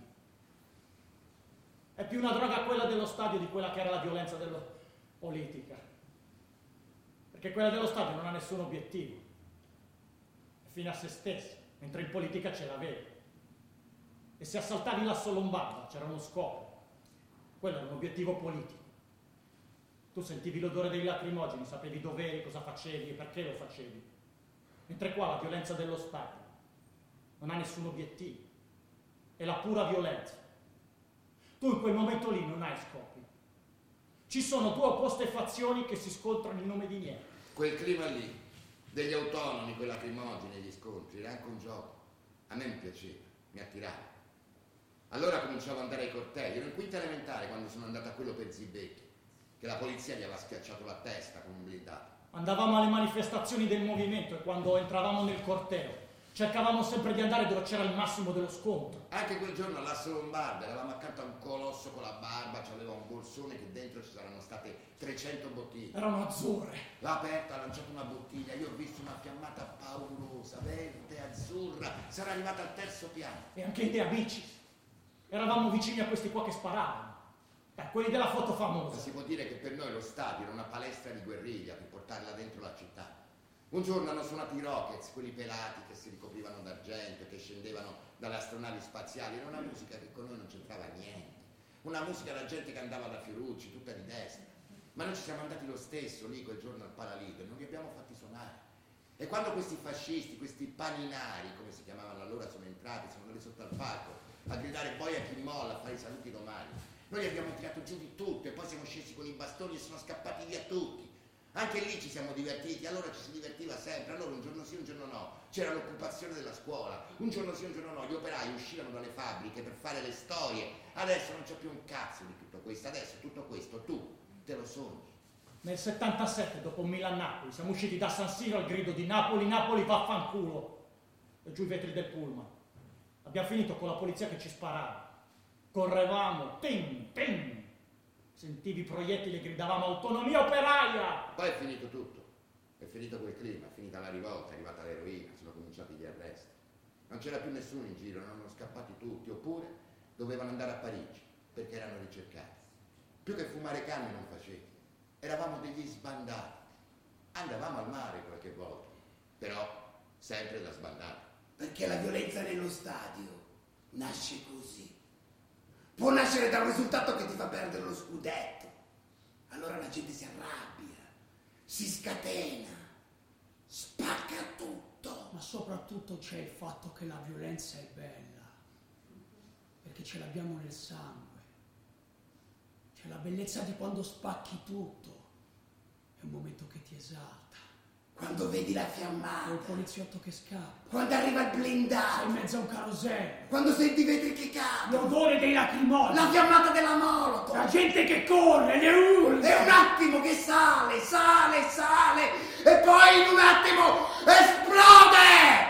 È più una droga quella dello stadio di quella che era la violenza della politica. Perché quella dello stadio non ha nessun obiettivo. È fine a se stessa, mentre in politica ce l'aveva. E se assaltavi l'Asso Lombardo c'era uno scopo. Quello era un obiettivo politico. Tu sentivi l'odore dei lacrimogeni, sapevi dove eri, cosa facevi e perché lo facevi. Mentre qua la violenza dello Stato non ha nessun obiettivo. È la pura violenza. Tu in quel momento lì non hai scopi. Ci sono 2 opposte fazioni che si scontrano in nome di niente. quel clima lì, degli autonomi, quei lacrimogeni, gli scontri, era anche un gioco. A me mi piaceva, mi attirava. Allora cominciavo ad andare ai cortei. Ero in quinta elementare quando sono andato a quello per Zibecchi, che la polizia gli aveva schiacciato la testa con un blindato. Andavamo alle manifestazioni del movimento e quando entravamo nel corteo cercavamo sempre di andare dove c'era il massimo dello scontro. Anche quel giorno all'Asso Lombardo eravamo accanto a un colosso con la barba, c'aveva un borsone che dentro ci saranno state 300 bottiglie. Erano azzurre. L'ha aperta, ha lanciato una bottiglia, io ho visto una fiammata paurosa, verde, azzurra, sarà arrivata al 3° piano. E anche i De Amicis. Eravamo vicini a questi qua che sparavano. Quelli della foto famosa. Si può dire che per noi lo stadio era una palestra di guerriglia per portarla dentro la città. Un giorno hanno suonato i Rockets, quelli pelati che si ricoprivano d'argento, che scendevano dalle astronavi spaziali. Era una musica che con noi non c'entrava niente. Una musica da gente che andava da Fiorucci, tutta di destra. Ma noi ci siamo andati lo stesso lì quel giorno al Paralido e non li abbiamo fatti suonare. E quando questi fascisti, questi paninari, come si chiamavano allora, sono entrati, sono andati sotto al palco a gridare boia chi molla, a fare i saluti domani. Noi li abbiamo tirato giù di tutto e poi siamo scesi con i bastoni e sono scappati via tutti. Anche lì ci siamo divertiti, allora ci si divertiva sempre, allora un giorno sì, un giorno no, c'era l'occupazione della scuola, un giorno sì, un giorno no, gli operai uscivano dalle fabbriche per fare le storie, adesso non c'è più un cazzo di tutto questo, adesso tutto questo tu te lo sogni. Nel 77, dopo Milan-Napoli, siamo usciti da San Siro al grido di Napoli, Napoli vaffanculo, e giù i vetri del pullman. Abbiamo finito con la polizia che ci sparava, correvamo, ting, ting. Sentivi i proiettili e gridavamo autonomia operaia! Poi è finito tutto, è finito quel clima, è finita la rivolta, è arrivata l'eroina, sono cominciati gli arresti. Non c'era più nessuno in giro, erano scappati tutti, oppure dovevano andare a Parigi, perché erano ricercati. Più che fumare canne non facevi, eravamo degli sbandati. Andavamo al mare qualche volta, però sempre da sbandati. Perché la violenza nello stadio nasce così. Può nascere da un risultato che ti fa perdere lo scudetto. Allora la gente si arrabbia, si scatena, spacca tutto. Ma soprattutto c'è il fatto che la violenza è bella, perché ce l'abbiamo nel sangue. C'è la bellezza di quando spacchi tutto. È un momento che ti esalta. Quando vedi la fiammata. O il poliziotto che scappa. Quando arriva il blindato. Sei in mezzo a un carosello. Quando senti i vetri che cadono. L'odore dei lacrimogeni. La fiammata della Molotov. La gente che corre, le urla. È un attimo che sale, sale, sale. E poi in un attimo esplode!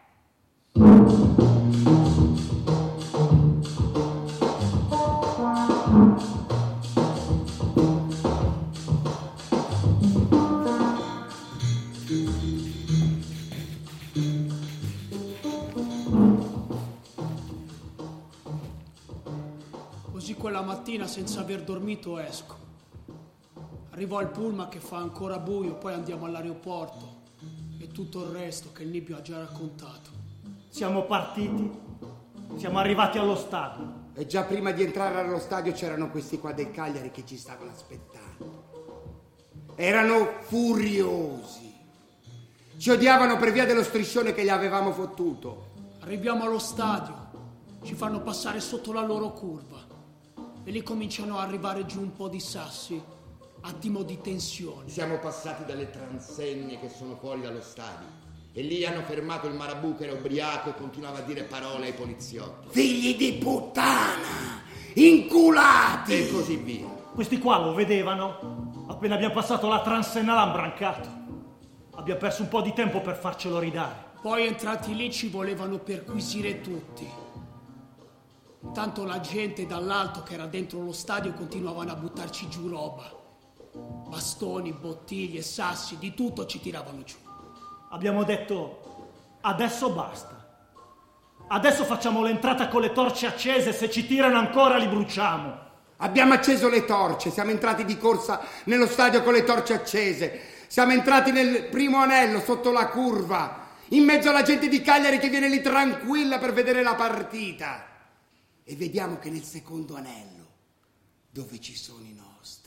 Quella mattina, senza aver dormito, esco. Arrivo al pullman che fa ancora buio, poi andiamo all'aeroporto e tutto il resto che il Nibbio ha già raccontato. Siamo partiti, siamo arrivati allo stadio. E già prima di entrare allo stadio c'erano questi qua del Cagliari che ci stavano aspettando. Erano furiosi. Ci odiavano per via dello striscione che gli avevamo fottuto. Arriviamo allo stadio, ci fanno passare sotto la loro curva. E lì cominciano a arrivare giù un po' di sassi, attimo di tensione. Siamo passati dalle transegne che sono fuori dallo stadio e lì hanno fermato il marabù che era ubriaco e continuava a dire parole ai poliziotti. Figli di puttana! Inculati! E così via. Questi qua lo vedevano? Appena abbiamo passato la transenna l'hanno brancato. Abbiamo perso un po' di tempo per farcelo ridare. Poi entrati lì ci volevano perquisire tutti. Intanto la gente dall'alto che era dentro lo stadio continuavano a buttarci giù roba. Bastoni, bottiglie, sassi, di tutto ci tiravano giù. Abbiamo detto, adesso basta. Adesso facciamo l'entrata con le torce accese, se ci tirano ancora li bruciamo. Abbiamo acceso le torce, siamo entrati di corsa nello stadio con le torce accese. Siamo entrati nel primo anello, sotto la curva, in mezzo alla gente di Cagliari che viene lì tranquilla per vedere la partita. E vediamo che nel secondo anello, dove ci sono i nostri,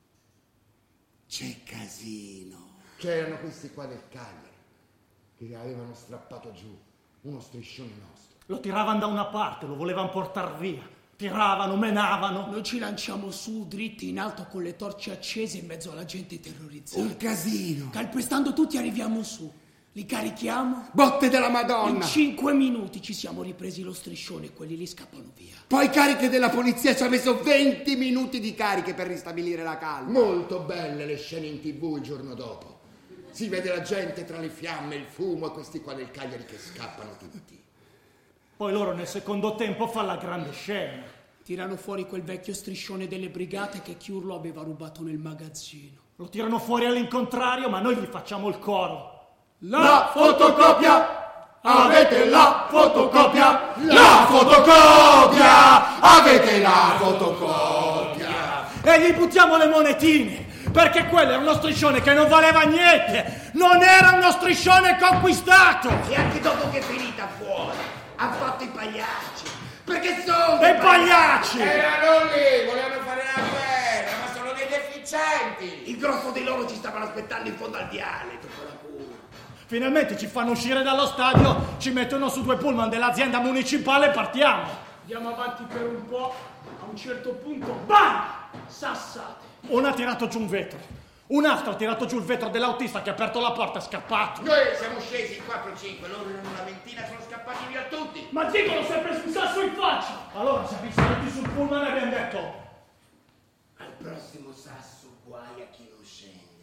c'è casino. C'erano questi qua del Cagliari che avevano strappato giù uno striscione nostro. Lo tiravano da una parte, lo volevano portar via. Tiravano, menavano. Noi ci lanciamo su, dritti in alto con le torce accese in mezzo alla gente terrorizzata. Un casino. Calpestando tutti arriviamo su. Li carichiamo. Botte della Madonna. In 5 minuti ci siamo ripresi lo striscione e quelli lì scappano via. Poi cariche della polizia, ci ha messo 20 minuti di cariche per ristabilire la calma. Molto belle le scene in TV il giorno dopo. Si vede la gente tra le fiamme, il fumo e questi qua del Cagliari che scappano tutti. Poi loro nel secondo tempo fanno la grande scena. Tirano fuori quel vecchio striscione delle brigate che Chiurlo aveva rubato nel magazzino. Lo tirano fuori all'incontrario, ma noi gli facciamo il coro. La fotocopia! Avete la fotocopia? La fotocopia! Avete la fotocopia! E gli buttiamo le monetine, perché quello era uno striscione che non valeva niente. Non era uno striscione conquistato. E anche dopo che è finita fuori, ha fatto i pagliacci. Perché sono dei pagliacci! Erano lì, volevano fare la guerra, ma sono dei deficienti. Il grosso di loro ci stavano aspettando in fondo al viale. Finalmente ci fanno uscire dallo stadio, ci mettono su 2 pullman dell'azienda municipale e partiamo. Andiamo avanti per un po', A un certo punto, bang! Sassate. Uno ha tirato giù un vetro, un altro ha tirato giù il vetro dell'autista che ha aperto la porta e è scappato. Noi siamo scesi in 4-5, loro erano una ventina, sono scappati via tutti. Ma dicono si è preso un sasso in faccia. Allora siamo saliti sul pullman e abbiamo detto: Al prossimo sasso guai a chi non scende.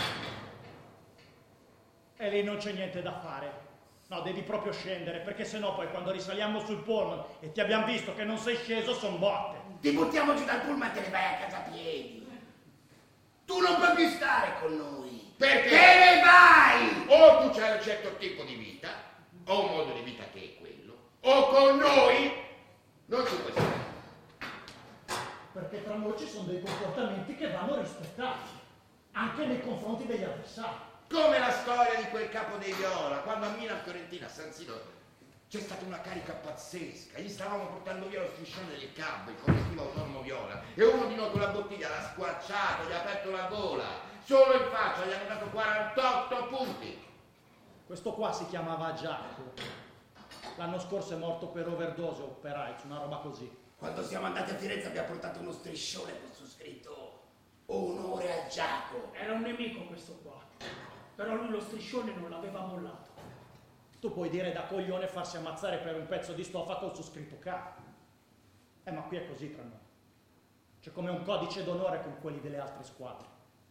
e lì non c'è niente da fare. No, devi proprio scendere, perché sennò poi quando risaliamo sul pullman e ti abbiamo visto che non sei sceso, son botte. Ti buttiamo giù dal pullman e te ne vai a casa a piedi. Tu non puoi più stare con noi. Perché? Te ne vai! O tu c'hai un certo tipo di vita, o un modo di vita che è quello, o con noi non ci puoi stare. Perché tra noi ci sono dei comportamenti che vanno rispettati, anche nei confronti degli avversari. Come la storia di quel capo dei Viola, quando a Milan Fiorentina a San Siro c'è stata una carica pazzesca, gli stavamo portando via lo striscione del cab, il collettivo autonomo Viola, e uno di noi con la bottiglia l'ha squarciato, gli ha aperto la gola, solo in faccia, gli hanno dato 48 punti. Questo qua si chiamava Giacomo. L'anno scorso è morto per overdose o per AIDS, una roba così. Quando siamo andati a Firenze abbiamo portato uno striscione con su scritto "Onore a Giacomo". Era un nemico questo qua, però lui lo striscione non l'aveva mollato. Tu puoi dire da coglione farsi ammazzare per un pezzo di stoffa con su scritto K. Ma qui è così tra noi. C'è come un codice d'onore con quelli delle altre squadre.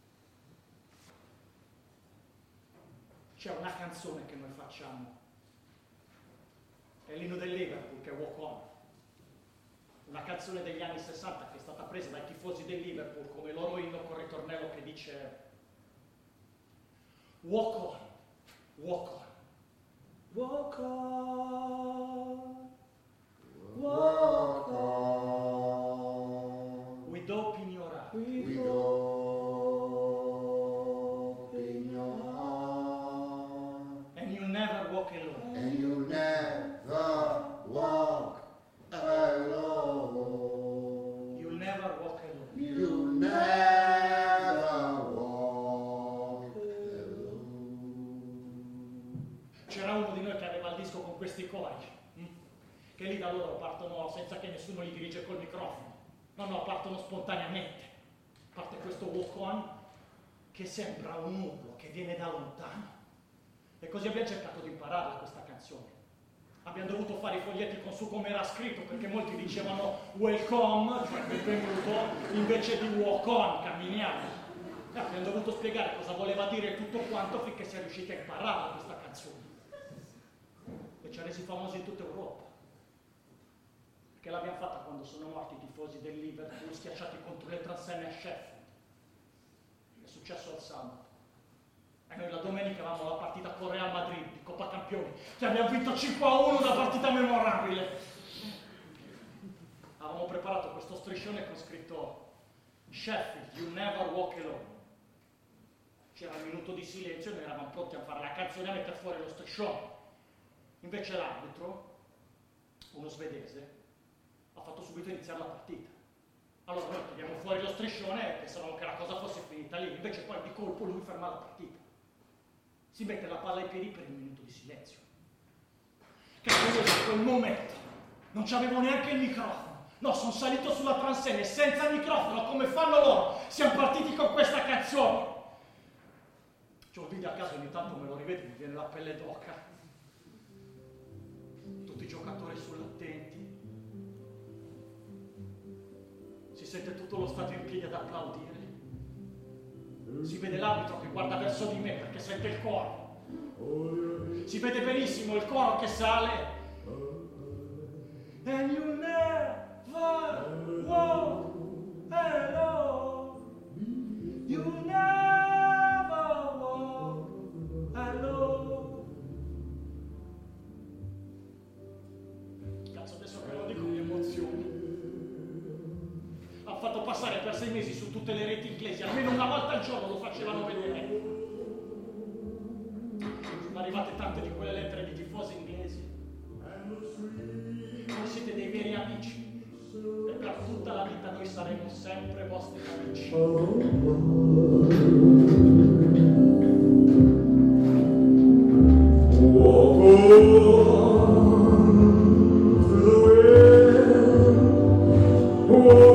C'è una canzone che noi facciamo. È l'inno del Liverpool, che è Walk On. Una canzone degli anni 60 che è stata presa dai tifosi del Liverpool come loro inno con ritornello che dice: Walk on, walk on, walk on, walk on, with hope in your eyes, with hope in your eyes, and you'll never walk alone, And you never walk alone. you'll never walk alone. You never walk alone. C'era uno di noi che aveva il disco con questi cori, che lì da loro partono senza che nessuno gli dirige col microfono. No, partono spontaneamente. Parte questo walk on che sembra un urlo che viene da lontano. E così abbiamo cercato di impararla questa canzone. Abbiamo dovuto fare i foglietti con su come era scritto, perché molti dicevano welcome, cioè benvenuto, invece di walk on, camminiamo. E abbiamo dovuto spiegare cosa voleva dire tutto quanto finché si è riusciti a impararla questa canzone. E ci ha resi famosi in tutta Europa. Perché l'abbiamo fatta quando sono morti i tifosi del Liverpool schiacciati contro le transenne a Sheffield. È successo al sabato. E noi la domenica avevamo la partita con Real Madrid di Coppa Campioni, che abbiamo vinto 5-1, una partita memorabile. Avevamo preparato questo striscione con scritto Sheffield, you never walk alone. C'era un minuto di silenzio e noi eravamo pronti a fare la canzone e a mettere fuori lo striscione. Invece l'arbitro, uno svedese, ha fatto subito iniziare la partita. Allora noi tiriamo fuori lo striscione e pensavamo che la cosa fosse finita lì, invece poi di colpo lui ferma la partita. Si mette la palla ai piedi per il minuto di silenzio. Che io in quel momento non c'avevo neanche il microfono. No, sono salito sulla transenne senza il microfono, come fanno loro. Siamo partiti con questa canzone. C'ho un video a caso, ogni tanto me lo rivedo e mi viene la pelle d'oca. Tutti i giocatori sull'attenti. Si sente tutto lo stadio in piedi ad applaudire. Si vede l'arbitro che guarda verso di me perché sente il coro. Si vede benissimo il coro che sale. And you never walk alone. You never walk alone. Cazzo, adesso che lo dico mi emoziono. Ha fatto passare per 6 mesi su tutte le reti inglesi, almeno una volta al giorno lo facevano vedere. Sono arrivate tante di quelle lettere di tifosi inglesi. Voi siete dei veri amici e per tutta la vita noi saremo sempre vostri amici. Walk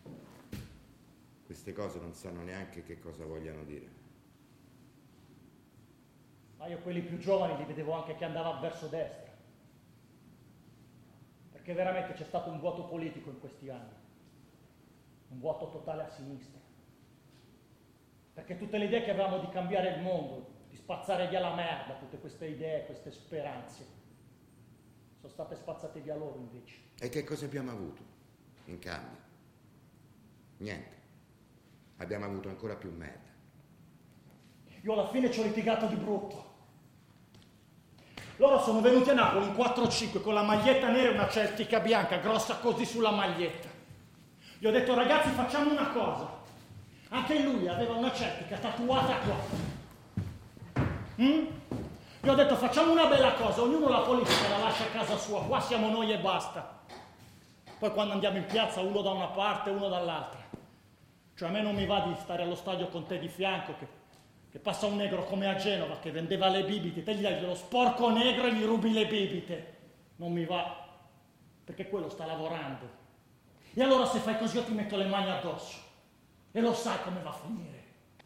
Queste cose non sanno neanche che cosa vogliano dire. Ma io quelli più giovani li vedevo anche che andavano verso destra. Perché veramente c'è stato un vuoto politico in questi anni. Un vuoto totale a sinistra. Perché tutte le idee che avevamo di cambiare il mondo, di spazzare via la merda, tutte queste idee, queste speranze, sono state spazzate via loro invece. E che cosa abbiamo avuto in cambio? Niente. Abbiamo avuto ancora più merda. Io alla fine ci ho litigato di brutto. Loro sono venuti a Napoli in 4-5 con la maglietta nera e una celtica bianca grossa così sulla maglietta. Gli ho detto: ragazzi, facciamo una cosa. Anche lui aveva una celtica tatuata qua. Gli ho detto: facciamo una bella cosa, ognuno la politica la lascia a casa sua, qua siamo noi e basta. Poi quando andiamo in piazza uno da una parte e uno dall'altra. Cioè a me non mi va di stare allo stadio con te di fianco che passa un negro come a Genova che vendeva le bibite, te gli dai lo sporco negro e gli rubi le bibite. Non mi va, perché quello sta lavorando. E allora se fai così io ti metto le mani addosso. E lo sai come va a finire.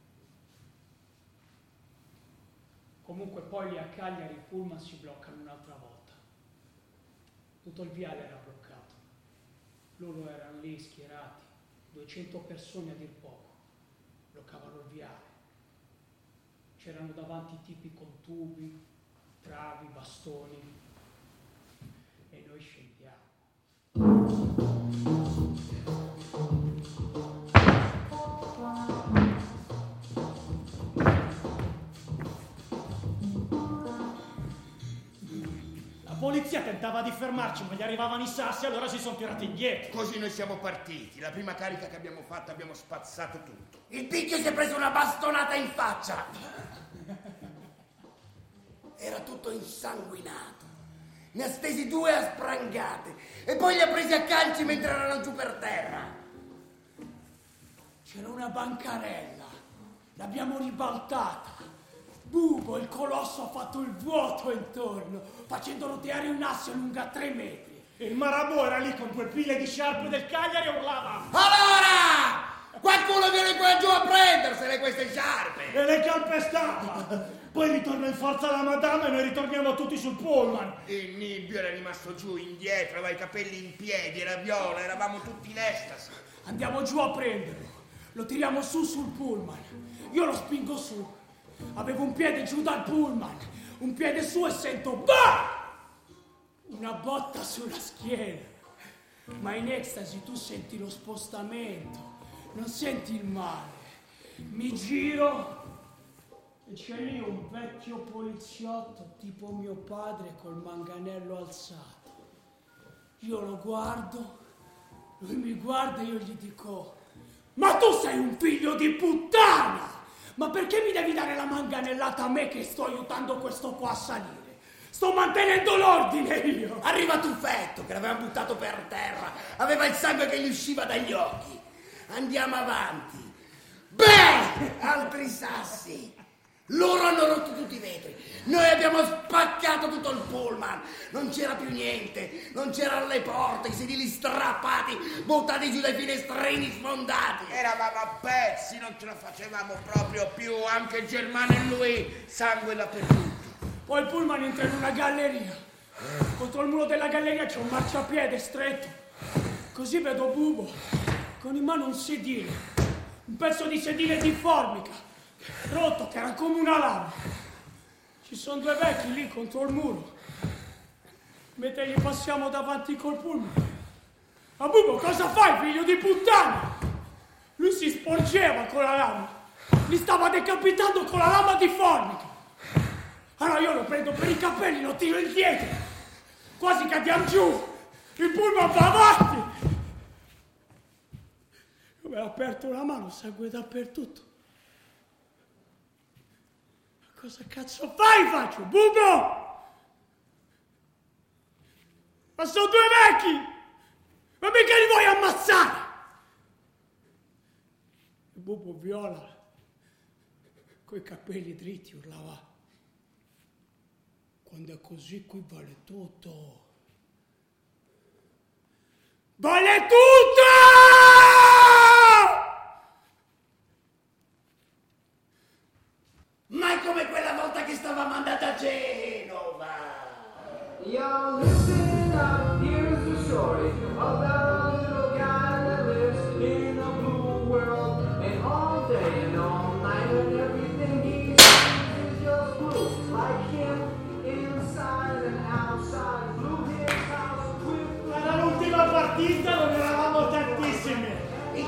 Comunque poi lì a Cagliari i pullman si bloccano un'altra volta. Tutto il viale era bloccato. Loro erano lì schierati, 200 persone a dir poco. Bloccavano il viale. C'erano davanti tipi con tubi, travi, bastoni. E noi scendiamo. La polizia tentava di fermarci, ma gli arrivavano i sassi e allora si sono tirati indietro. Così noi siamo partiti. La prima carica che abbiamo fatto abbiamo spazzato tutto. Il picchio si è preso una bastonata in faccia. Era tutto insanguinato. Ne ha stesi 2 a sprangate e poi li ha presi a calci mentre erano giù per terra. C'era una bancarella, l'abbiamo ribaltata. Bubo, il colosso, ha fatto il vuoto intorno, facendo roteare un asse lunga 3 metri. Il Marabò era lì con 2 pile di sciarpe del Cagliari e urlava: Allora! Qualcuno viene qua giù a prendersele queste sciarpe! E le calpestava! Poi ritorna in forza la madama e noi ritorniamo tutti sul pullman. Il Nibbio era rimasto giù, indietro, aveva i capelli in piedi, era viola, eravamo tutti in estasi. Andiamo giù a prenderlo, lo tiriamo su sul pullman. Io lo spingo su. Avevo un piede giù dal pullman, un piede su e sento bah! Una botta sulla schiena. Ma in estasi tu senti lo spostamento, non senti il male. Mi giro e c'è lì un vecchio poliziotto tipo mio padre col manganello alzato. Io lo guardo, lui mi guarda e io gli dico: ma tu sei un figlio di puttana! Ma perché mi devi dare la manganellata a me che sto aiutando questo qua a salire? Sto mantenendo l'ordine io! Arriva Tuffetto che l'aveva buttato per terra, aveva il sangue che gli usciva dagli occhi. Andiamo avanti. Beh, altri sassi. Loro hanno rotto tutti i vetri. Noi abbiamo spaccato tutto il pullman. Non c'era più niente. Non c'erano le porte, i sedili strappati, buttati giù dai finestrini sfondati. Eravamo a pezzi, non ce la facevamo proprio più. Anche Germano e lui, sangue dappertutto. Poi il pullman entra in una galleria. Contro il muro della galleria c'è un marciapiede stretto. Così vedo Bubo con in mano un sedile. Un pezzo di sedile di formica. Rotto, che era come una lama. Ci sono 2 vecchi lì contro il muro. Mentre gli passiamo davanti col pullman. Ma Bubo, cosa fai, figlio di puttana? Lui si sporgeva con la lama. Li stava decapitando con la lama di formica. Allora io lo prendo per i capelli, lo tiro indietro. Quasi cadiamo giù. Il pullman va avanti. Io mi ho aperto la mano, sangue dappertutto. Cosa cazzo fai, faccio? Bubo! Ma sono 2 vecchi! Ma mica li vuoi ammazzare? Il Bubo viola, coi capelli dritti, urlava: quando è così qui vale tutto. Vale tutto!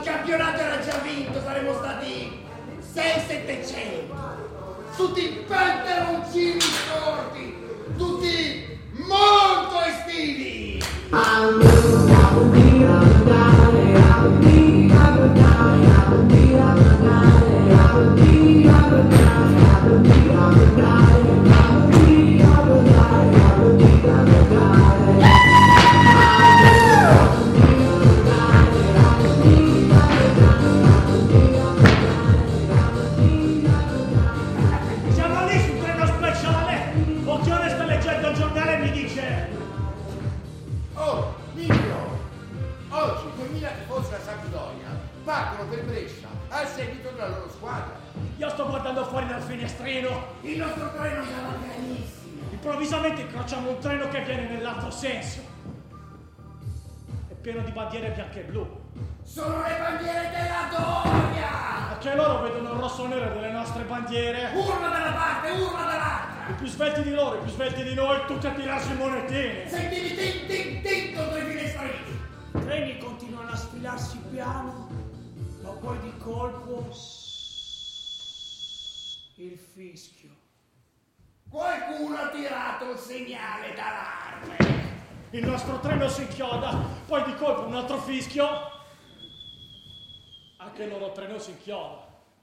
campionato era già vinto, saremmo stati 600-700. Tutti pantaloncini corti, tutti molto estivi. Siamo lì sul treno speciale. Occhione sta leggendo il giornale e mi dice: Oh, Livio! Oggi 2000 tifosi della Sampdoria partono per Brescia al seguito della loro squadra. io sto guardando fuori dal finestrino. Il nostro treno sarà pianissimo. Improvvisamente incrociamo un treno che viene nell'altro senso. È pieno di bandiere bianche e blu. Sono le bandiere della Doria! Perché loro vedono il rosso nero delle nostre bandiere. Urla da una parte, urla dall'altra! I più svelti di loro, i più svelti di noi, tutti a tirarsi monetine. Sentivi tin tin tin contro i finestrini! I treni continuano a sfilarsi piano, ma poi di colpo il fischio. Qualcuno ha tirato un segnale d'allarme! Il nostro treno si inchioda, poi di colpo un altro fischio. Anche il loro treno si inchioda.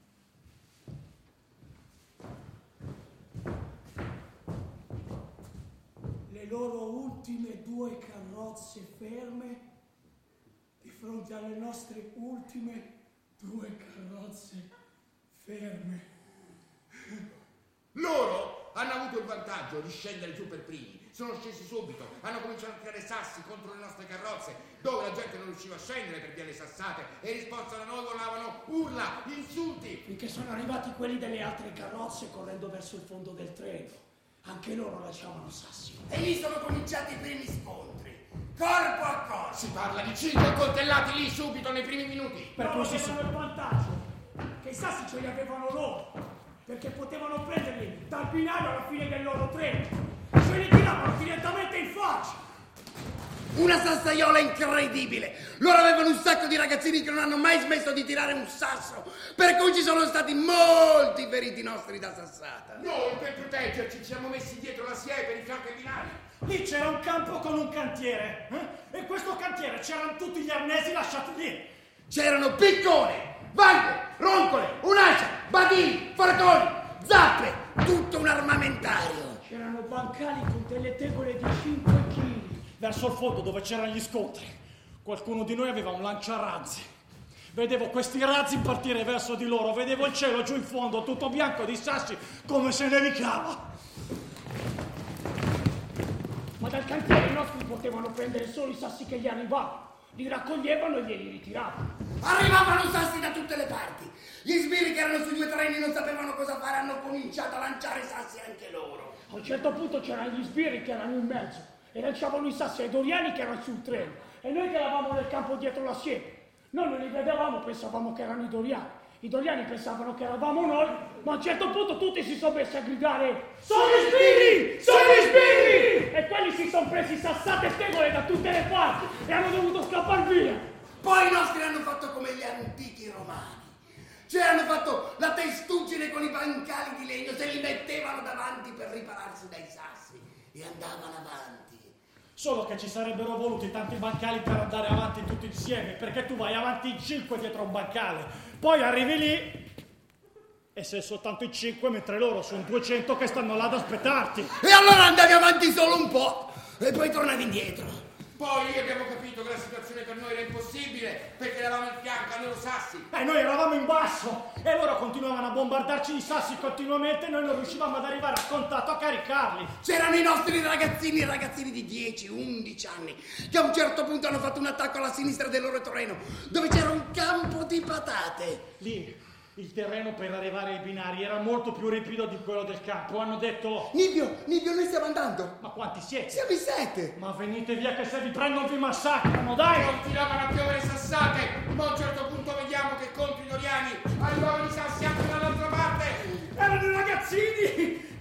Le loro ultime 2 carrozze ferme di fronte alle nostre ultime 2 carrozze ferme. Loro hanno avuto il vantaggio di scendere giù per primi. Sono scesi subito, hanno cominciato a tirare sassi contro le nostre carrozze, dove la gente non riusciva a scendere per via le sassate, e in risposta da noi volavano urla, insulti. Finché sono arrivati quelli delle altre carrozze correndo verso il fondo del treno. Anche loro lanciavano sassi. E lì sono cominciati i primi scontri, corpo a corpo. Si parla di 5 coltellati lì subito nei primi minuti. Per Loro cui si avevano il vantaggio che i sassi ce li avevano loro, perché potevano prenderli dal binario alla fine del loro treno. Ce li tiravano direttamente in faccia. Una sassaiola incredibile! Loro avevano un sacco di ragazzini che non hanno mai smesso di tirare un sasso, per cui ci sono stati molti feriti nostri da sassata. Noi, per proteggerci, ci siamo messi dietro la siepe di fianco ai binari. Lì c'era un campo con un cantiere. E in questo cantiere c'erano tutti gli arnesi lasciati lì. C'erano piccone, vaglie, roncole, un'ascia, badini, forconi, zappe, tutto un armamentario. C'erano bancali con delle tegole di 5 kg. Verso il fondo dove c'erano gli scontri, qualcuno di noi aveva un lanciarazzi. Vedevo questi razzi partire verso di loro, vedevo il cielo giù in fondo, tutto bianco di sassi, come se nevicava. Ma dal cantiere i nostri potevano prendere solo i sassi che gli arrivavano. Li raccoglievano e glieli ritiravano. Arrivavano sassi da tutte le parti. Gli sbirri che erano sui 2 treni non sapevano cosa fare, hanno cominciato a lanciare sassi anche loro. A un certo punto c'erano gli sbirri che erano in mezzo e lanciavano i sassi ai doriani che erano sul treno, e noi che eravamo nel campo dietro la siepe. Noi non li vedevamo, pensavamo che erano i doriani. I doriani pensavano che eravamo noi, ma a un certo punto tutti si sono messi a gridare: sono gli sbirri! Sono gli sbirri! E quelli si sono presi sassate e tegole da tutte le parti e hanno dovuto scappare via. Poi i nostri hanno fatto come gli antichi romani. Cioè hanno fatto la testuggine con i bancali di legno, se li mettevano davanti per ripararsi dai sassi e andavano avanti. Solo che ci sarebbero voluti tanti bancali per andare avanti tutti insieme, perché tu vai avanti in 5 dietro un bancale, poi arrivi lì e sei soltanto in 5, mentre loro sono 200 che stanno là ad aspettarti. E allora andavi avanti solo un po' e poi tornavi indietro. Poi abbiamo capito che la situazione per noi era impossibile, perché eravamo in fianco a loro sassi. E noi eravamo in basso e loro continuavano a bombardarci di sassi continuamente e noi non riuscivamo ad arrivare a contatto a caricarli. C'erano i nostri ragazzini di 10-11 anni, che a un certo punto hanno fatto un attacco alla sinistra del loro treno, dove c'era un campo di patate. Lì il terreno per arrivare ai binari era molto più ripido di quello del campo. Hanno detto: Nibio, noi stiamo andando. Ma quanti siete? Siamo in 7. Ma venite via che se vi prendono vi massacrano, dai! Continuavano a piovere sassate, ma a un certo punto vediamo che contro i doriani arrivavano i sassi anche dall'altra parte. Erano i ragazzini che con le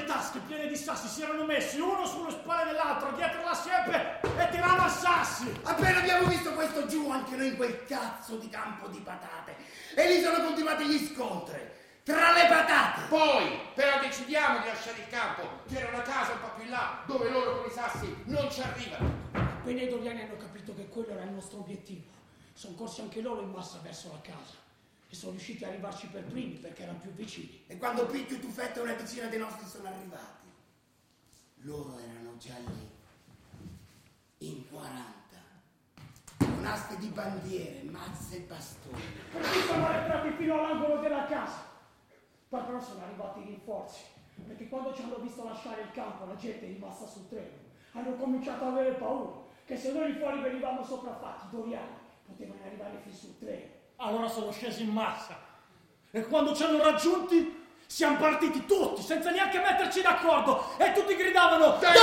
tasche piene di sassi si erano messi uno sulle spalle dell'altro, dietro la siepe e tiravano sassi. Appena abbiamo visto questo giù, anche noi in quel cazzo di campo di patate. E lì sono continuati gli scontri tra le patate. Poi, però, decidiamo di lasciare il campo. C'era una casa un po' più in là, dove loro con i sassi non ci arrivano. Appena i doriani hanno capito che quello era il nostro obiettivo, sono corsi anche loro in massa verso la casa. E sono riusciti a arrivarci per primi perché erano più vicini. E quando Picchio, Tuffetto e una decina dei nostri sono arrivati, loro erano già lì, in 40, con aste di bandiere, mazze e bastoni. Perché sono entrati fino all'angolo della casa. Poi però sono arrivati i rinforzi, perché quando ci hanno visto lasciare il campo la gente è rimasta sul treno. Hanno cominciato ad avere paura, che se noi lì fuori venivamo sopraffatti, i doriani potevano arrivare fin sul treno. Allora sono scesi in massa e quando ci hanno raggiunti siamo partiti tutti senza neanche metterci d'accordo e tutti gridavano dai!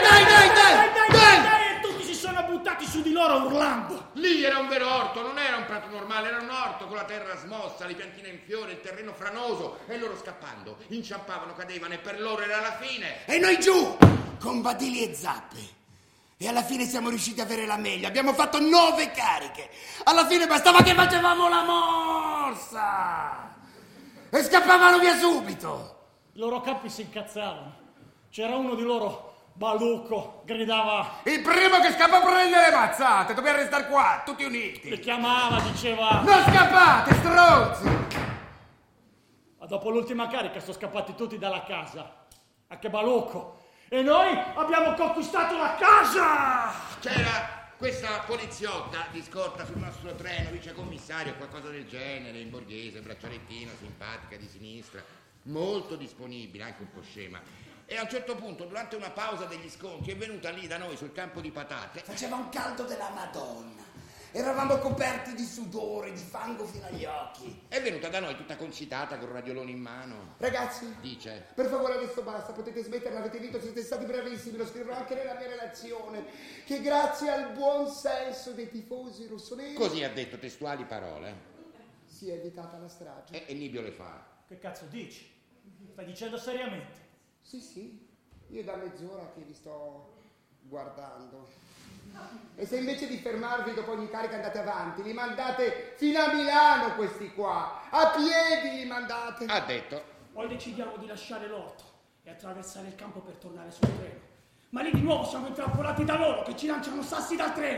E tutti si sono buttati su di loro urlando. Lì era un vero orto, non era un prato normale, era un orto con la terra smossa, le piantine in fiore, il terreno franoso e loro scappando, inciampavano, cadevano e per loro era la fine. E noi giù, con badili e zappe. E alla fine siamo riusciti a avere la meglio. Abbiamo fatto 9 cariche. Alla fine bastava che facevamo la morsa. E scappavano via subito. I loro capi si incazzavano. C'era uno di loro, Balucco, gridava: il primo che scappa prende le mazzate. Dobbiamo restare qua, tutti uniti. Li chiamava, diceva: non scappate, stronzi. Ma dopo l'ultima carica sono scappati tutti dalla casa. Anche Balucco. E noi abbiamo conquistato la casa! C'era questa poliziotta di scorta sul nostro treno, vicecommissario, qualcosa del genere, in borghese, braccialettina, simpatica, di sinistra, molto disponibile, anche un po' scema. E a un certo punto, durante una pausa degli scontri, è venuta lì da noi sul campo di patate. Faceva un caldo della Madonna. Eravamo coperti di sudore, di fango fino agli occhi. È venuta da noi tutta concitata, con il radiolone in mano. Ragazzi, dice: per favore adesso basta, potete smetterla, avete vinto, siete stati bravissimi, lo scriverò anche nella mia relazione, che grazie al buon senso dei tifosi rossoneri... Così ha detto, testuali parole. Si è evitata la strage. E Nibio le fa: che cazzo dici? Stai dicendo seriamente? Sì, io da mezz'ora che vi sto guardando. E se invece di fermarvi dopo ogni carica andate avanti, li mandate fino a Milano questi qua, a piedi li mandate. Ha detto. Poi decidiamo di lasciare l'orto e attraversare il campo per tornare sul treno. Ma lì di nuovo siamo intrappolati da loro che ci lanciano sassi dal treno.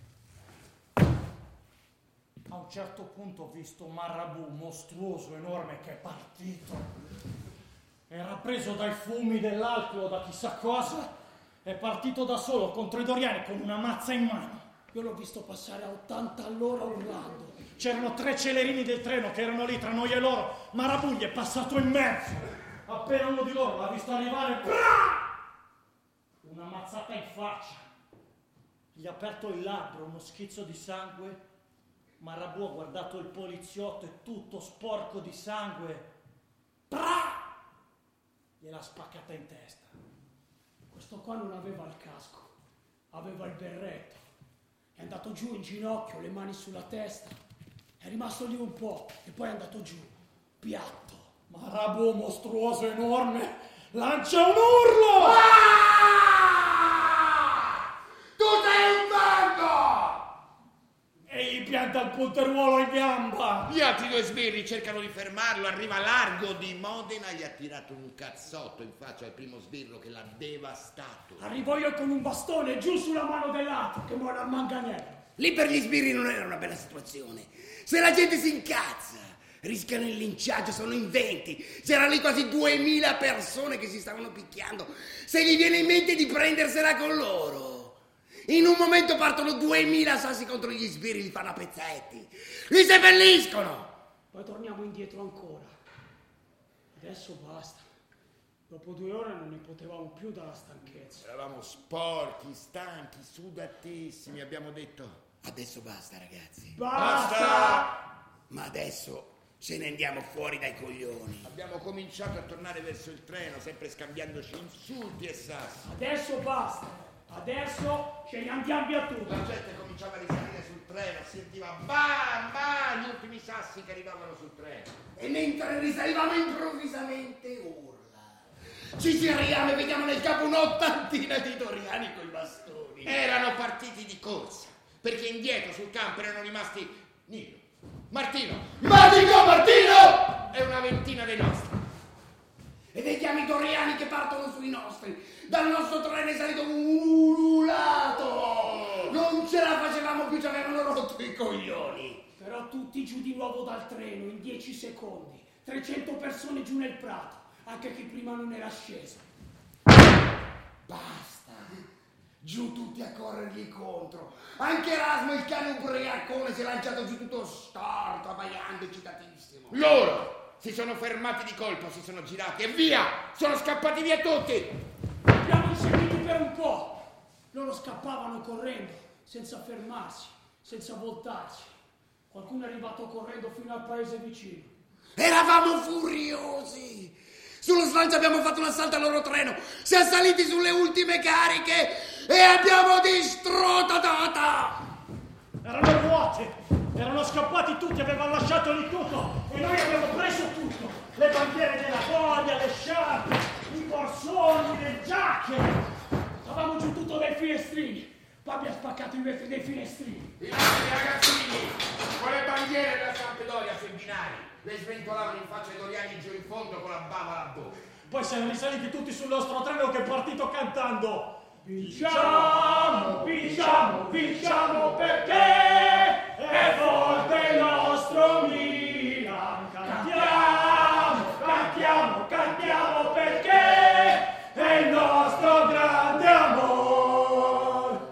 A un certo punto ho visto un marabù mostruoso, enorme, che è partito. Era preso dai fumi dell'alcol o da chissà cosa. È partito da solo contro i doriani con una mazza in mano. Io l'ho visto passare a 80 all'ora urlando. C'erano 3 celerini del treno che erano lì tra noi e loro. Marabù gli è passato in mezzo. Appena uno di loro l'ha visto arrivare, una mazzata in faccia. Gli ha aperto il labbro, uno schizzo di sangue. Marabù ha guardato il poliziotto e tutto sporco di sangue. Gliel'ha spaccata in testa. Questo qua non aveva il casco, aveva il berretto. È andato giù in ginocchio, le mani sulla testa. È rimasto lì un po' e poi è andato giù, piatto. Marabù mostruoso, enorme, lancia un urlo! Tu sei un bando! E gli pianta il punteruolo in gamba. Gli altri 2 sbirri cercano di fermarlo, arriva Largo di Modena, gli ha tirato un cazzotto in faccia al primo sbirro che l'ha devastato. Arrivo io con un bastone giù sulla mano dell'altro che muore al manganello. Lì per gli sbirri non era una bella situazione. Se la gente si incazza, rischiano il linciaggio, sono in 20. C'erano lì quasi 2000 persone che si stavano picchiando. Se gli viene in mente di prendersela con loro... In un momento partono 2000 sassi contro gli sbirri, li fanno a pezzetti. Li seppelliscono! Poi torniamo indietro ancora. Adesso basta. Dopo 2 ore non ne potevamo più dalla stanchezza. Eravamo sporchi, stanchi, sudatissimi, abbiamo detto: adesso basta, ragazzi. Basta! Ma adesso ce ne andiamo fuori dai coglioni. Abbiamo cominciato a tornare verso il treno, sempre scambiandoci insulti e sassi. Adesso basta. Adesso ce ne andiamo via tutti. La gente cominciava a risalire sul treno, si sentiva bam bam gli ultimi sassi che arrivavano sul treno. E mentre risalivamo improvvisamente urla. Ci giriamo e vediamo nel capo un'ottantina di doriani coi bastoni. Erano partiti di corsa, perché indietro sul campo erano rimasti Nino, Martino, Magico Martino! e una ventina dei nostri. E vediamo i doriani che partono sui nostri. Dal nostro treno è salito un ululato. Non ce la facevamo più, ci avevano rotto i coglioni. Però tutti giù di nuovo dal treno in 10 secondi. 300 persone giù nel prato, anche chi prima non era sceso. Basta. Giù tutti a corrergli contro. Anche Erasmo, il cane ubriacone, si è lanciato giù tutto storto, abbaiando, eccitatissimo. Loro si sono fermati di colpo, si sono girati e via! Sono scappati via tutti! Abbiamo inseguiti per un po'. Loro scappavano correndo, senza fermarsi, senza voltarsi. Qualcuno è arrivato correndo fino al paese vicino. Eravamo furiosi. Sullo slancio abbiamo fatto un assalto al loro treno. Siamo saliti sulle ultime cariche e abbiamo distrutto Tata. Erano vuoti, erano scappati tutti, avevano lasciato lì tutto e noi abbiamo preso tutto. Le bandiere della voglia, le sciarpe, i borsoni, le giacche. Stavamo giù tutto dai finestrini. Poi abbiamo spaccato i vetri dei finestrini. I nostri ragazzini con le bandiere della Sampdoria sui binari le sventolavano in faccia ai doriani giù in fondo con la bava alla bocca. Poi siamo risaliti tutti sul nostro treno che è partito cantando Vinciamo, vinciamo, vinciamo perché è forte il nostro Milan. Cantiamo, cantiamo, cantiamo perché è il nostro grande amor.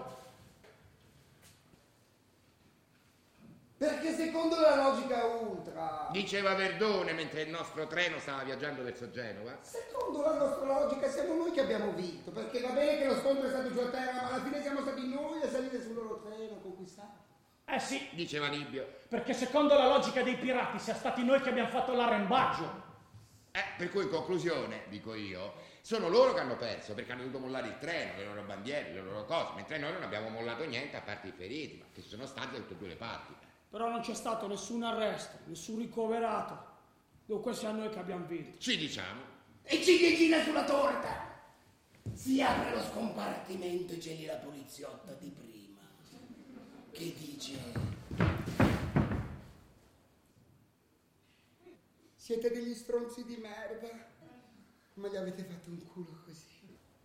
Perché secondo la logica ultra, Diceva Verdone mentre il nostro treno stava viaggiando verso Genova. secondo la nostra logica siamo noi che abbiamo vinto, perché va bene che lo scontro è stato giù a terra, ma alla fine siamo stati noi a salire sul loro treno a conquistare. Eh sì, Diceva Nibbio. perché secondo la logica dei pirati sia stati noi che abbiamo fatto l'arrembaggio. Per cui in conclusione, dico io, sono loro che hanno perso perché hanno dovuto mollare il treno, le loro bandiere, le loro cose, mentre noi non abbiamo mollato niente a parte i feriti, ma che ci sono stati da tutte e due le parti. Però non c'è stato nessun arresto, nessun ricoverato. Dunque siamo noi che abbiamo vinto. Ci diciamo. E ciliegina sulla torta. Si apre lo scompartimento e c'è lì la poliziotta di prima che dice: siete degli stronzi di merda, ma gli avete fatto un culo così.